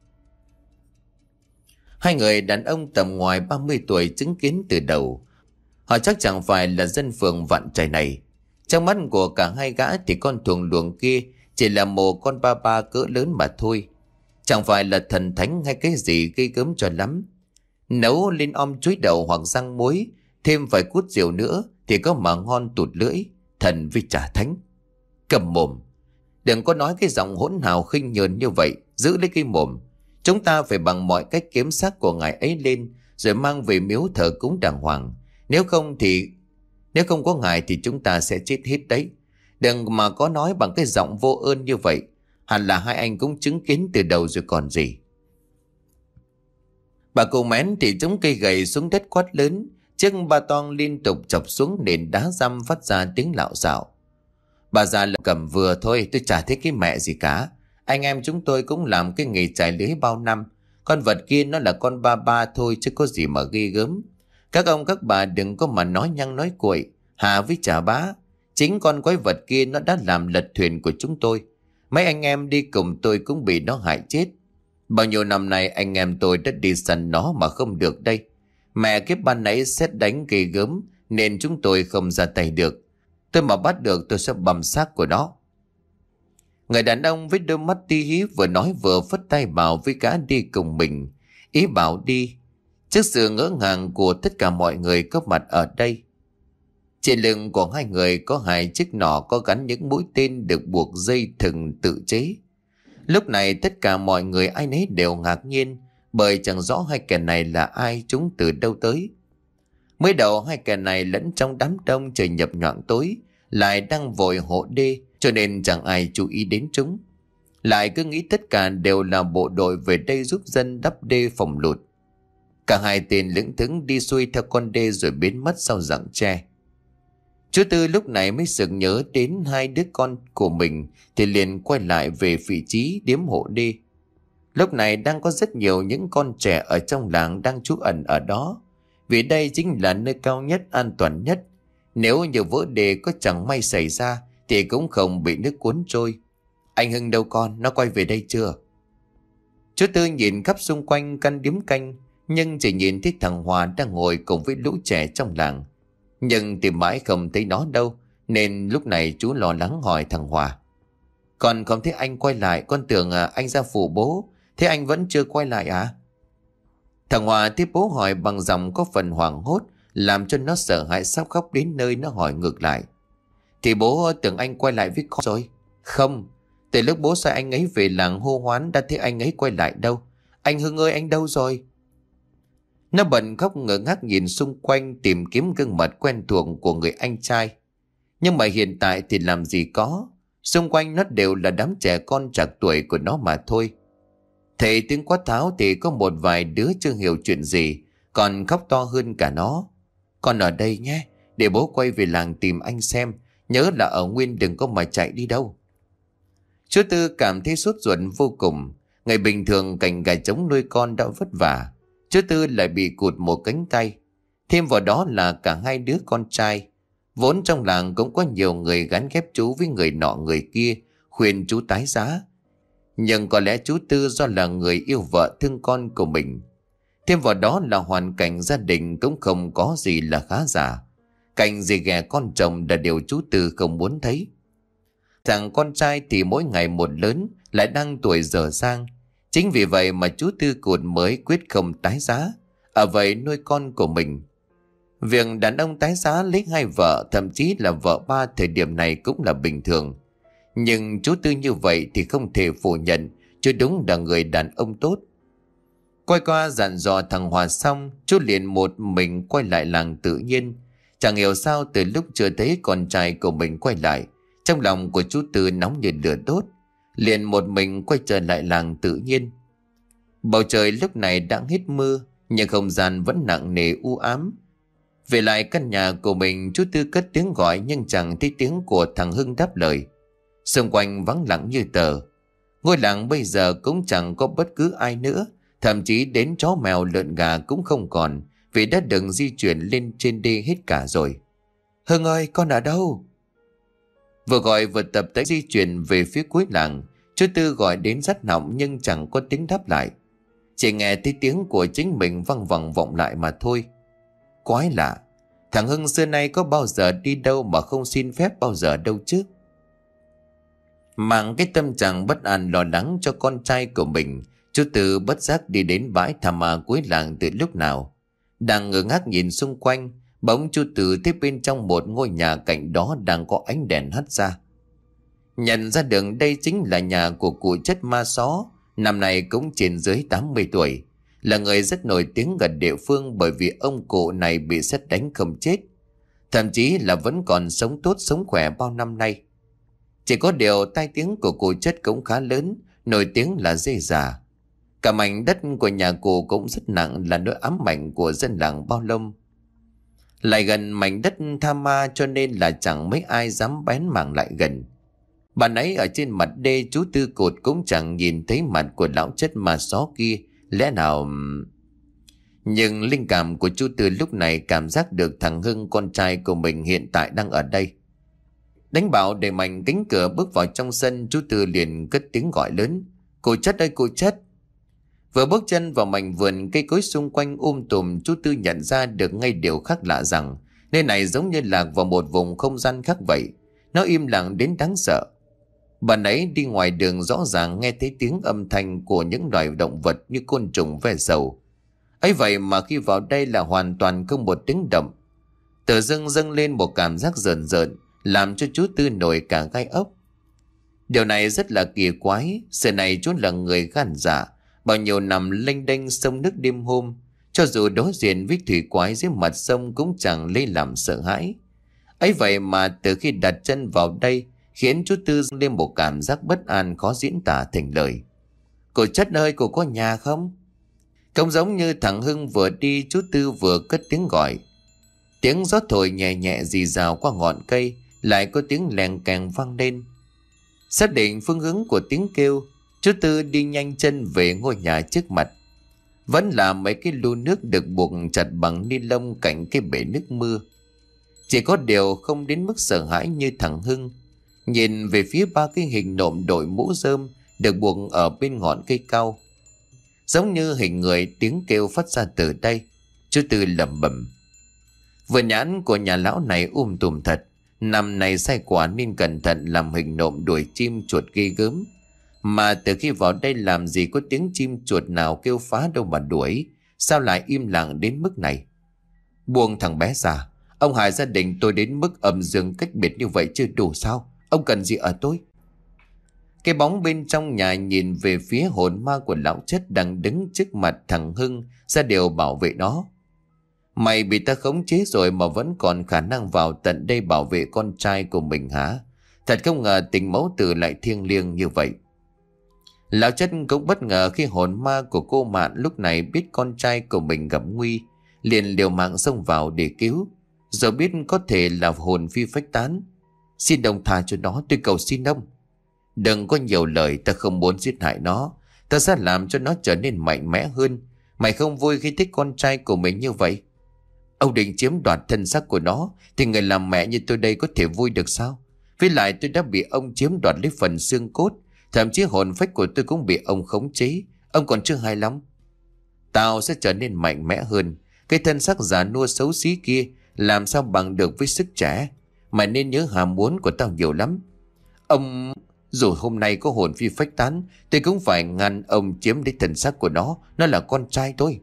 Hai người đàn ông tầm ngoài ba mươi tuổi chứng kiến từ đầu. Họ chắc chẳng phải là dân phường Vạn Chài này. Trong mắt của cả hai gã thì con thuồng luồng kia chỉ là một con ba ba cỡ lớn mà thôi. Chẳng phải là thần thánh hay cái gì gây gớm cho lắm. Nấu lên om chuối đậu hoặc rang muối, thêm vài cút rượu nữa thì có mà ngon tụt lưỡi. Thần với chả thánh. Cầm mồm. Đừng có nói cái giọng hỗn hào khinh nhờn như vậy. Giữ lấy cái mồm. Chúng ta phải bằng mọi cách kiếm xác của ngài ấy lên, rồi mang về miếu thờ cúng đàng hoàng. Nếu không thì Nếu không có ngài thì chúng ta sẽ chết hết đấy. Đừng mà có nói bằng cái giọng vô ơn như vậy. Hẳn là hai anh cũng chứng kiến từ đầu rồi còn gì. Bà cụ Mén thì chống cây gậy xuống đất quát lớn. Chiếc ba toang liên tục chọc xuống nền đá răm phát ra tiếng lạo xạo. Bà già là cầm vừa thôi, tôi chả thấy cái mẹ gì cả. Anh em chúng tôi cũng làm cái nghề chài lưới bao năm. Con vật kia nó là con ba ba thôi chứ có gì mà ghê gớm. Các ông các bà đừng có mà nói nhăng nói cuội. Hà với chả bá, chính con quái vật kia nó đã làm lật thuyền của chúng tôi. Mấy anh em đi cùng tôi cũng bị nó hại chết. Bao nhiêu năm nay anh em tôi đã đi săn nó mà không được đây. Mẹ kiếp ban nãy sét đánh ghê gớm nên chúng tôi không ra tay được. Tôi mà bắt được tôi sẽ bầm xác của nó. Người đàn ông với đôi mắt ti hí vừa nói vừa phất tay bảo với gã đi cùng mình. Ý bảo đi. Trước sự ngỡ ngàng của tất cả mọi người có mặt ở đây. Trên lưng của hai người có hai chiếc nỏ có gắn những mũi tên được buộc dây thừng tự chế. Lúc này tất cả mọi người ai nấy đều ngạc nhiên, bởi chẳng rõ hai kẻ này là ai, chúng từ đâu tới. Mới đầu hai kẻ này lẫn trong đám đông trời nhập nhoạng tối, lại đang vội hộ đê, cho nên chẳng ai chú ý đến chúng. Lại cứ nghĩ tất cả đều là bộ đội về đây giúp dân đắp đê phòng lụt. Cả hai tên lững thững đi xuôi theo con đê rồi biến mất sau rặng tre. Chú Tư lúc này mới sực nhớ đến hai đứa con của mình, thì liền quay lại về vị trí điếm hộ đê. Lúc này đang có rất nhiều những con trẻ ở trong làng đang trú ẩn ở đó, vì đây chính là nơi cao nhất, an toàn nhất. Nếu như vỡ đê có chẳng may xảy ra thì cũng không bị nước cuốn trôi. Anh Hưng đâu con, nó quay về đây chưa? Chú Tư nhìn khắp xung quanh căn điếm canh, nhưng chỉ nhìn thấy thằng Hòa đang ngồi cùng với lũ trẻ trong làng. Nhưng tìm mãi không thấy nó đâu, nên lúc này chú lo lắng hỏi thằng Hòa. Còn không thấy anh quay lại, con tưởng à, anh ra phụ bố, thế anh vẫn chưa quay lại à? Thằng Hòa tiếp bố hỏi bằng giọng có phần hoảng hốt, làm cho nó sợ hãi sắp khóc đến nơi. Nó hỏi ngược lại. Thì bố tưởng anh quay lại với con rồi. Không, từ lúc bố sai anh ấy về làng hô hoán đã thấy anh ấy quay lại đâu. Anh Hưng ơi, anh đâu rồi? Nó bật khóc ngơ ngác nhìn xung quanh tìm kiếm gương mặt quen thuộc của người anh trai. Nhưng mà hiện tại thì làm gì có. Xung quanh nó đều là đám trẻ con trạc tuổi của nó mà thôi. Thấy tiếng quát tháo thì có một vài đứa chưa hiểu chuyện gì, còn khóc to hơn cả nó. Con ở đây nhé, để bố quay về làng tìm anh xem. Nhớ là ở nguyên, đừng có mà chạy đi đâu. Chú Tư cảm thấy sốt ruột vô cùng. Ngày bình thường cành gà trống nuôi con đã vất vả, chú Tư lại bị cụt một cánh tay. Thêm vào đó là cả hai đứa con trai. Vốn trong làng cũng có nhiều người gắn ghép chú với người nọ người kia, khuyên chú tái giá. Nhưng có lẽ chú Tư do là người yêu vợ thương con của mình. Thêm vào đó là hoàn cảnh gia đình cũng không có gì là khá giả. Cảnh gì ghẻ con chồng là điều chú Tư không muốn thấy. Thằng con trai thì mỗi ngày một lớn, lại đang tuổi dở dang. Chính vì vậy mà chú Tư Cụt mới quyết không tái giá, ở vậy nuôi con của mình. Việc đàn ông tái giá lấy hai vợ, thậm chí là vợ ba thời điểm này cũng là bình thường. Nhưng chú Tư như vậy thì không thể phủ nhận, chứ đúng là người đàn ông tốt. Quay qua dặn dò thằng Hòa xong, chú liền một mình quay lại làng tự nhiên. Chẳng hiểu sao từ lúc chưa thấy con trai của mình quay lại, trong lòng của chú Tư nóng như lửa đốt. Liền một mình quay trở lại làng tự nhiên. Bầu trời lúc này đã hết mưa, nhưng không gian vẫn nặng nề u ám. Về lại căn nhà của mình, chú Tư cất tiếng gọi nhưng chẳng thấy tiếng của thằng Hưng đáp lời. Xung quanh vắng lặng như tờ. Ngôi làng bây giờ cũng chẳng có bất cứ ai nữa, thậm chí đến chó mèo lợn gà cũng không còn, vì đã đừng di chuyển lên trên đê hết cả rồi. Hưng ơi, con ở đâu? Vừa gọi vừa tập tới di chuyển về phía cuối làng. Chú Tư gọi đến rất nọng nhưng chẳng có tiếng đáp lại. Chỉ nghe thấy tiếng của chính mình văng vẳng vọng lại mà thôi. Quái lạ, thằng Hưng xưa nay có bao giờ đi đâu mà không xin phép bao giờ đâu chứ. Mang cái tâm trạng bất an lo lắng cho con trai của mình, chú Tư bất giác đi đến bãi thả ma cuối làng từ lúc nào. Đang ngơ ngác nhìn xung quanh, bỗng chú Tư thấy bên trong một ngôi nhà cạnh đó đang có ánh đèn hắt ra. Nhận ra được đây chính là nhà của cụ Chất Ma Xó, năm nay cũng trên dưới tám mươi tuổi, là người rất nổi tiếng gần địa phương bởi vì ông cụ này bị sét đánh không chết, thậm chí là vẫn còn sống tốt sống khỏe bao năm nay. Chỉ có điều tai tiếng của cụ Chất cũng khá lớn, nổi tiếng là dê già. Cả mảnh đất của nhà cụ cũng rất nặng, là nỗi ám ảnh của dân làng Bao Lông. Lại gần mảnh đất tha ma cho nên là chẳng mấy ai dám bén mảng lại gần. Bạn ấy ở trên mặt đê, chú Tư Cụt cũng chẳng nhìn thấy mặt của lão Chất Ma Xó kia, lẽ nào... Nhưng linh cảm của chú Tư lúc này cảm giác được thằng Hưng con trai của mình hiện tại đang ở đây. Đánh bảo để mạnh cánh cửa bước vào trong sân, chú Tư liền cất tiếng gọi lớn. Cô Chất ơi, cô Chất! Vừa bước chân vào mảnh vườn cây cối xung quanh um tùm, chú Tư nhận ra được ngay điều khác lạ rằng nơi này giống như lạc vào một vùng không gian khác vậy. Nó im lặng đến đáng sợ. Bạn ấy đi ngoài đường rõ ràng nghe thấy tiếng âm thanh của những loài động vật như côn trùng ve sầu. Ấy vậy mà khi vào đây là hoàn toàn không một tiếng động. Tự dưng dâng lên một cảm giác rợn rợn, làm cho chú Tư nổi cả gai ốc. Điều này rất là kỳ quái. Sự này chú là người gan dạ, bao nhiêu năm lênh đênh sông nước đêm hôm, cho dù đối diện với thủy quái dưới mặt sông cũng chẳng lấy làm sợ hãi. Ấy vậy mà từ khi đặt chân vào đây, khiến chú Tư dâng lên một cảm giác bất an khó diễn tả thành lời. Cô Chất ơi, cô có nhà không? Không giống như thằng Hưng vừa đi, chú Tư vừa cất tiếng gọi. Tiếng gió thổi nhẹ nhẹ rì rào qua ngọn cây, lại có tiếng lèn kèn vang lên. Xác định phương hướng của tiếng kêu, chú Tư đi nhanh chân về ngôi nhà trước mặt. Vẫn là mấy cái lu nước được buộc chặt bằng ni lông cạnh cái bể nước mưa. Chỉ có điều không đến mức sợ hãi như thằng Hưng. Nhìn về phía ba cái hình nộm đội mũ rơm được buộc ở bên ngọn cây cao, giống như hình người, tiếng kêu phát ra từ đây. Chú Tư lẩm bẩm. Vườn nhãn của nhà lão này um tùm thật. Năm này sai quả nên cẩn thận làm hình nộm đuổi chim chuột ghê gớm. Mà từ khi vào đây làm gì có tiếng chim chuột nào kêu phá đâu mà đuổi. Sao lại im lặng đến mức này? Buông thằng bé ra. Ông Hải gia đình tôi đến mức âm dương cách biệt như vậy chưa đủ sao? Ông cần gì ở tôi? Cái bóng bên trong nhà nhìn về phía hồn ma của lão Chất đang đứng trước mặt thằng Hưng, ra điều bảo vệ nó. Mày bị ta khống chế rồi mà vẫn còn khả năng vào tận đây bảo vệ con trai của mình hả? Thật không ngờ tình mẫu tử lại thiêng liêng như vậy. Lão Chất cũng bất ngờ khi hồn ma của cô Mạn lúc này biết con trai của mình gặp nguy, liền liều mạng xông vào để cứu. Rồi biết có thể là hồn phi phách tán. Xin ông tha cho nó, tôi cầu xin ông. Đừng có nhiều lời, ta không muốn giết hại nó. Ta sẽ làm cho nó trở nên mạnh mẽ hơn. Mày không vui khi thích con trai của mình như vậy? Ông định chiếm đoạt thân xác của nó, thì người làm mẹ như tôi đây có thể vui được sao? Với lại tôi đã bị ông chiếm đoạt lấy phần xương cốt, thậm chí hồn phách của tôi cũng bị ông khống chế. Ông còn chưa hài lòng? Tao sẽ trở nên mạnh mẽ hơn. Cái thân xác già nua xấu xí kia làm sao bằng được với sức trẻ. Mày nên nhớ ham muốn của tao nhiều lắm. Ông... Dù hôm nay có hồn phi phách tán, tôi cũng phải ngăn ông chiếm lấy thân xác của nó. Nó là con trai tôi.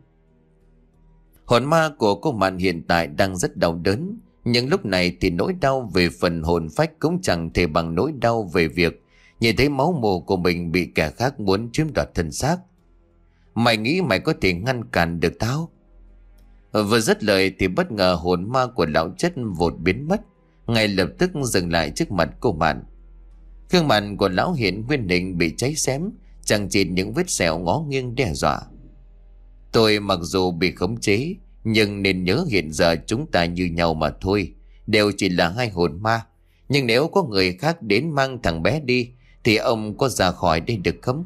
Hồn ma của cô Mạn hiện tại đang rất đau đớn. Nhưng lúc này thì nỗi đau về phần hồn phách cũng chẳng thể bằng nỗi đau về việc nhìn thấy máu mồ của mình bị kẻ khác muốn chiếm đoạt thân xác. Mày nghĩ mày có thể ngăn cản được tao? Vừa dứt lời thì bất ngờ hồn ma của lão Chất vụt biến mất, ngay lập tức dừng lại trước mặt cô Mạn. Gương mặt của lão hiện nguyên hình bị cháy xém, chẳng chịt những vết sẹo ngó nghiêng đe dọa. Tôi mặc dù bị khống chế, nhưng nên nhớ hiện giờ chúng ta như nhau mà thôi, đều chỉ là hai hồn ma. Nhưng nếu có người khác đến mang thằng bé đi, thì ông có ra khỏi đây được không?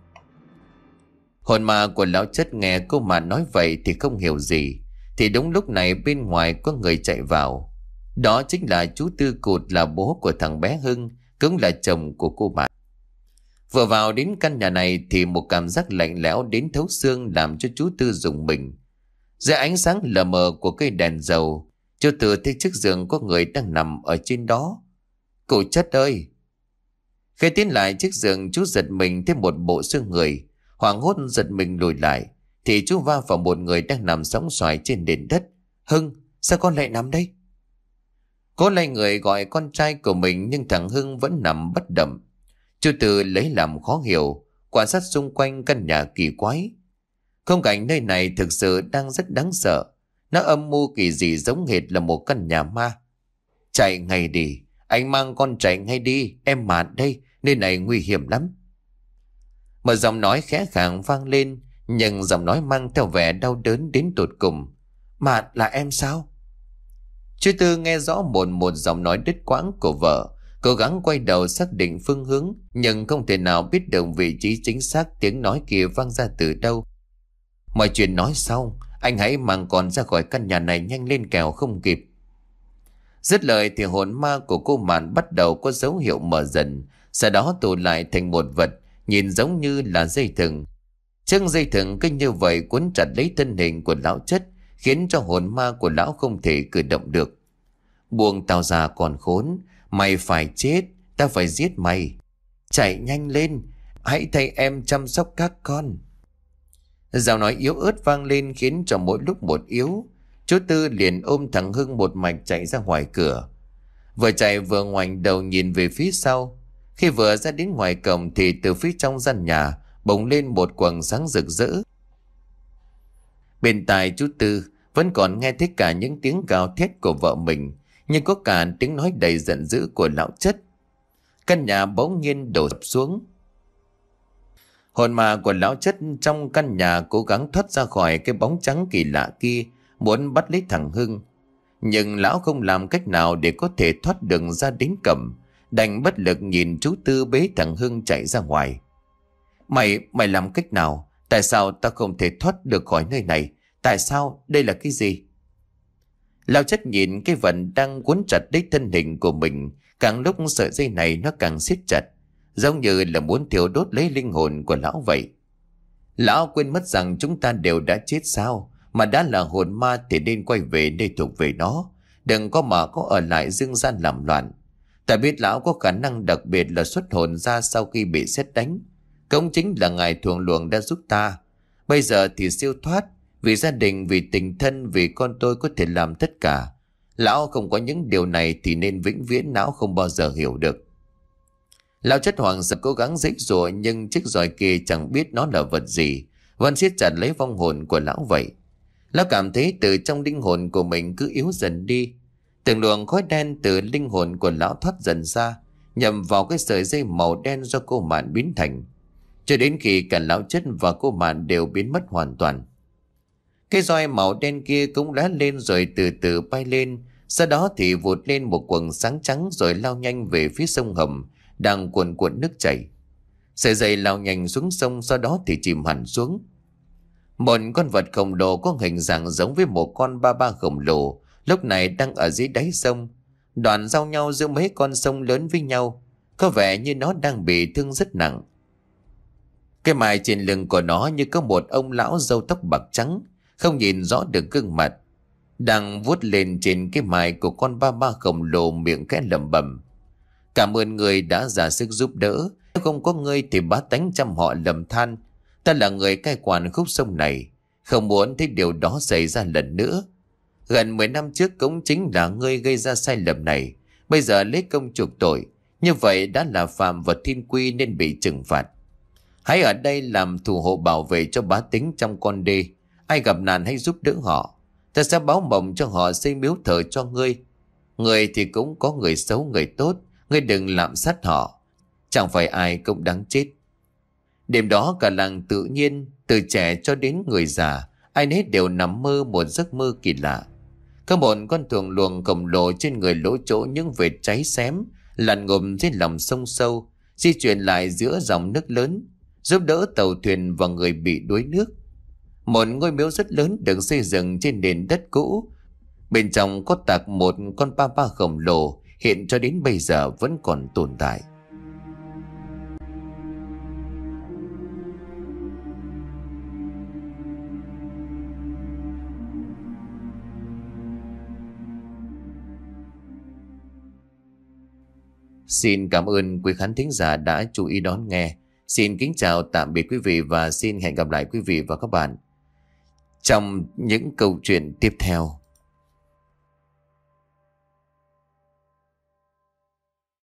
Hồn ma của lão Chất nghe cô Mạn nói vậy thì không hiểu gì. Thì đúng lúc này bên ngoài có người chạy vào. Đó chính là chú Tư Cụt, là bố của thằng bé Hưng, cũng là chồng của cô Mạn. Vừa vào đến căn nhà này thì một cảm giác lạnh lẽo đến thấu xương làm cho chú Tư rùng mình. Dưới ánh sáng lờ mờ của cây đèn dầu, chú Tư thấy chiếc giường có người đang nằm ở trên đó. Cô Chất ơi! Khi tiến lại chiếc giường, chú giật mình thấy một bộ xương người. Hoảng hốt giật mình lùi lại thì chú va vào một người đang nằm sóng xoài trên nền đất. Hưng, sao con lại nằm đây? Cố lay người gọi con trai của mình, nhưng thằng Hưng vẫn nằm bất động. Chú Tư lấy làm khó hiểu, quan sát xung quanh căn nhà kỳ quái. Khung cảnh nơi này thực sự đang rất đáng sợ. Nó âm mưu kỳ dị, giống hệt là một căn nhà ma. Chạy ngay đi, anh mang con chạy ngay đi, em Mạn đây, nơi này nguy hiểm lắm. Một giọng nói khẽ khàng vang lên, nhưng giọng nói mang theo vẻ đau đớn đến tột cùng. Mạn, là em sao? Chú Tư nghe rõ một một giọng nói đứt quãng của vợ, cố gắng quay đầu xác định phương hướng, nhưng không thể nào biết được vị trí chính xác tiếng nói kia vang ra từ đâu. Mọi chuyện nói xong, anh hãy mang con ra khỏi căn nhà này nhanh lên kẻo không kịp. Dứt lời thì hồn ma của cô Mạn bắt đầu có dấu hiệu mở dần, sau đó tụ lại thành một vật nhìn giống như là dây thừng. Chiếc dây thừng cứ như vậy cuốn chặt lấy thân hình của lão Chất, khiến cho hồn ma của lão không thể cử động được. Buông tao ra còn khốn, mày phải chết, ta phải giết mày. Chạy nhanh lên, hãy thay em chăm sóc các con. Giọng nói yếu ớt vang lên khiến cho mỗi lúc một yếu. Chú Tư liền ôm thằng Hưng một mạch chạy ra ngoài cửa. Vừa chạy vừa ngoảnh đầu nhìn về phía sau. Khi vừa ra đến ngoài cổng thì từ phía trong gian nhà bỗng lên một quầng sáng rực rỡ. Bên tai chú Tư vẫn còn nghe thấy cả những tiếng gào thét của vợ mình, nhưng có cả tiếng nói đầy giận dữ của lão Chất. Căn nhà bỗng nhiên đổ sập xuống. Hồn ma của lão Chất trong căn nhà cố gắng thoát ra khỏi cái bóng trắng kỳ lạ kia, muốn bắt lấy thằng Hưng. Nhưng lão không làm cách nào để có thể thoát được ra đến cổng, đành bất lực nhìn chú Tư bế thằng Hưng chạy ra ngoài. Mày, mày làm cách nào? Tại sao ta không thể thoát được khỏi nơi này? Tại sao? Đây là cái gì? Lão Chất nhìn cái vần đang cuốn chặt lấy thân hình của mình, càng lúc sợi dây này nó càng siết chặt, giống như là muốn thiêu đốt lấy linh hồn của lão vậy. Lão quên mất rằng chúng ta đều đã chết sao? Mà đã là hồn ma thì nên quay về nơi thuộc về nó, đừng có mà có ở lại dương gian làm loạn. Ta biết lão có khả năng đặc biệt là xuất hồn ra sau khi bị sét đánh. Cũng chính là ngài thuồng luồng đã giúp ta. Bây giờ thì siêu thoát, vì gia đình, vì tình thân, vì con tôi có thể làm tất cả. Lão không có những điều này thì nên vĩnh viễn lão không bao giờ hiểu được. Lão Chất hoảng sợ cố gắng giãy giụa, nhưng chiếc roi kia chẳng biết nó là vật gì, vẫn siết chặt lấy vong hồn của lão vậy. Lão cảm thấy từ trong linh hồn của mình cứ yếu dần đi. Từng luồng khói đen từ linh hồn của lão thoát dần ra, nhằm vào cái sợi dây màu đen do cô Mạn biến thành, cho đến khi cả lão Chất và cô Mạn đều biến mất hoàn toàn. Cái roi màu đen kia cũng đã lên rồi từ từ bay lên, sau đó thì vụt lên một quầng sáng trắng rồi lao nhanh về phía sông Hầm đang cuồn cuộn nước chảy. Sợi dây lao nhanh xuống sông, sau đó thì chìm hẳn xuống. Một con vật khổng lồ có hình dạng giống với một con ba ba khổng lồ lúc này đang ở dưới đáy sông, đoạn giao nhau giữa mấy con sông lớn với nhau, có vẻ như nó đang bị thương rất nặng. Cái mài trên lưng của nó như có một ông lão râu tóc bạc trắng, không nhìn rõ được gương mặt, đang vuốt lên trên cái mài của con ba ba khổng lồ, miệng khẽ lẩm bẩm: cảm ơn người đã ra sức giúp đỡ, nếu không có ngươi thì bá tánh trăm họ lầm than. Ta là người cai quản khúc sông này, không muốn thấy điều đó xảy ra lần nữa. Gần mười năm trước cũng chính là ngươi gây ra sai lầm này, bây giờ lấy công chuộc tội, như vậy đã là phạm vào thiên quy nên bị trừng phạt. Hãy ở đây làm thủ hộ bảo vệ cho bá tính trong con đê, ai gặp nạn hãy giúp đỡ họ. Ta sẽ báo mộng cho họ xây miếu thờ cho ngươi. Người thì cũng có người xấu người tốt, ngươi đừng lạm sát họ, chẳng phải ai cũng đáng chết. Đêm đó cả làng tự nhiên, từ trẻ cho đến người già, ai nấy đều nằm mơ một giấc mơ kỳ lạ. Có một con thuồng luồng khổng lồ trên người lỗ chỗ những vệt cháy xém, lặn ngùm trên lòng sông sâu, di chuyển lại giữa dòng nước lớn, giúp đỡ tàu thuyền và người bị đuối nước. Một ngôi miếu rất lớn được xây dựng trên nền đất cũ, bên trong có tạc một con ba ba khổng lồ, hiện cho đến bây giờ vẫn còn tồn tại. Xin cảm ơn quý khán thính giả đã chú ý đón nghe. Xin kính chào tạm biệt quý vị và xin hẹn gặp lại quý vị và các bạn trong những câu chuyện tiếp theo.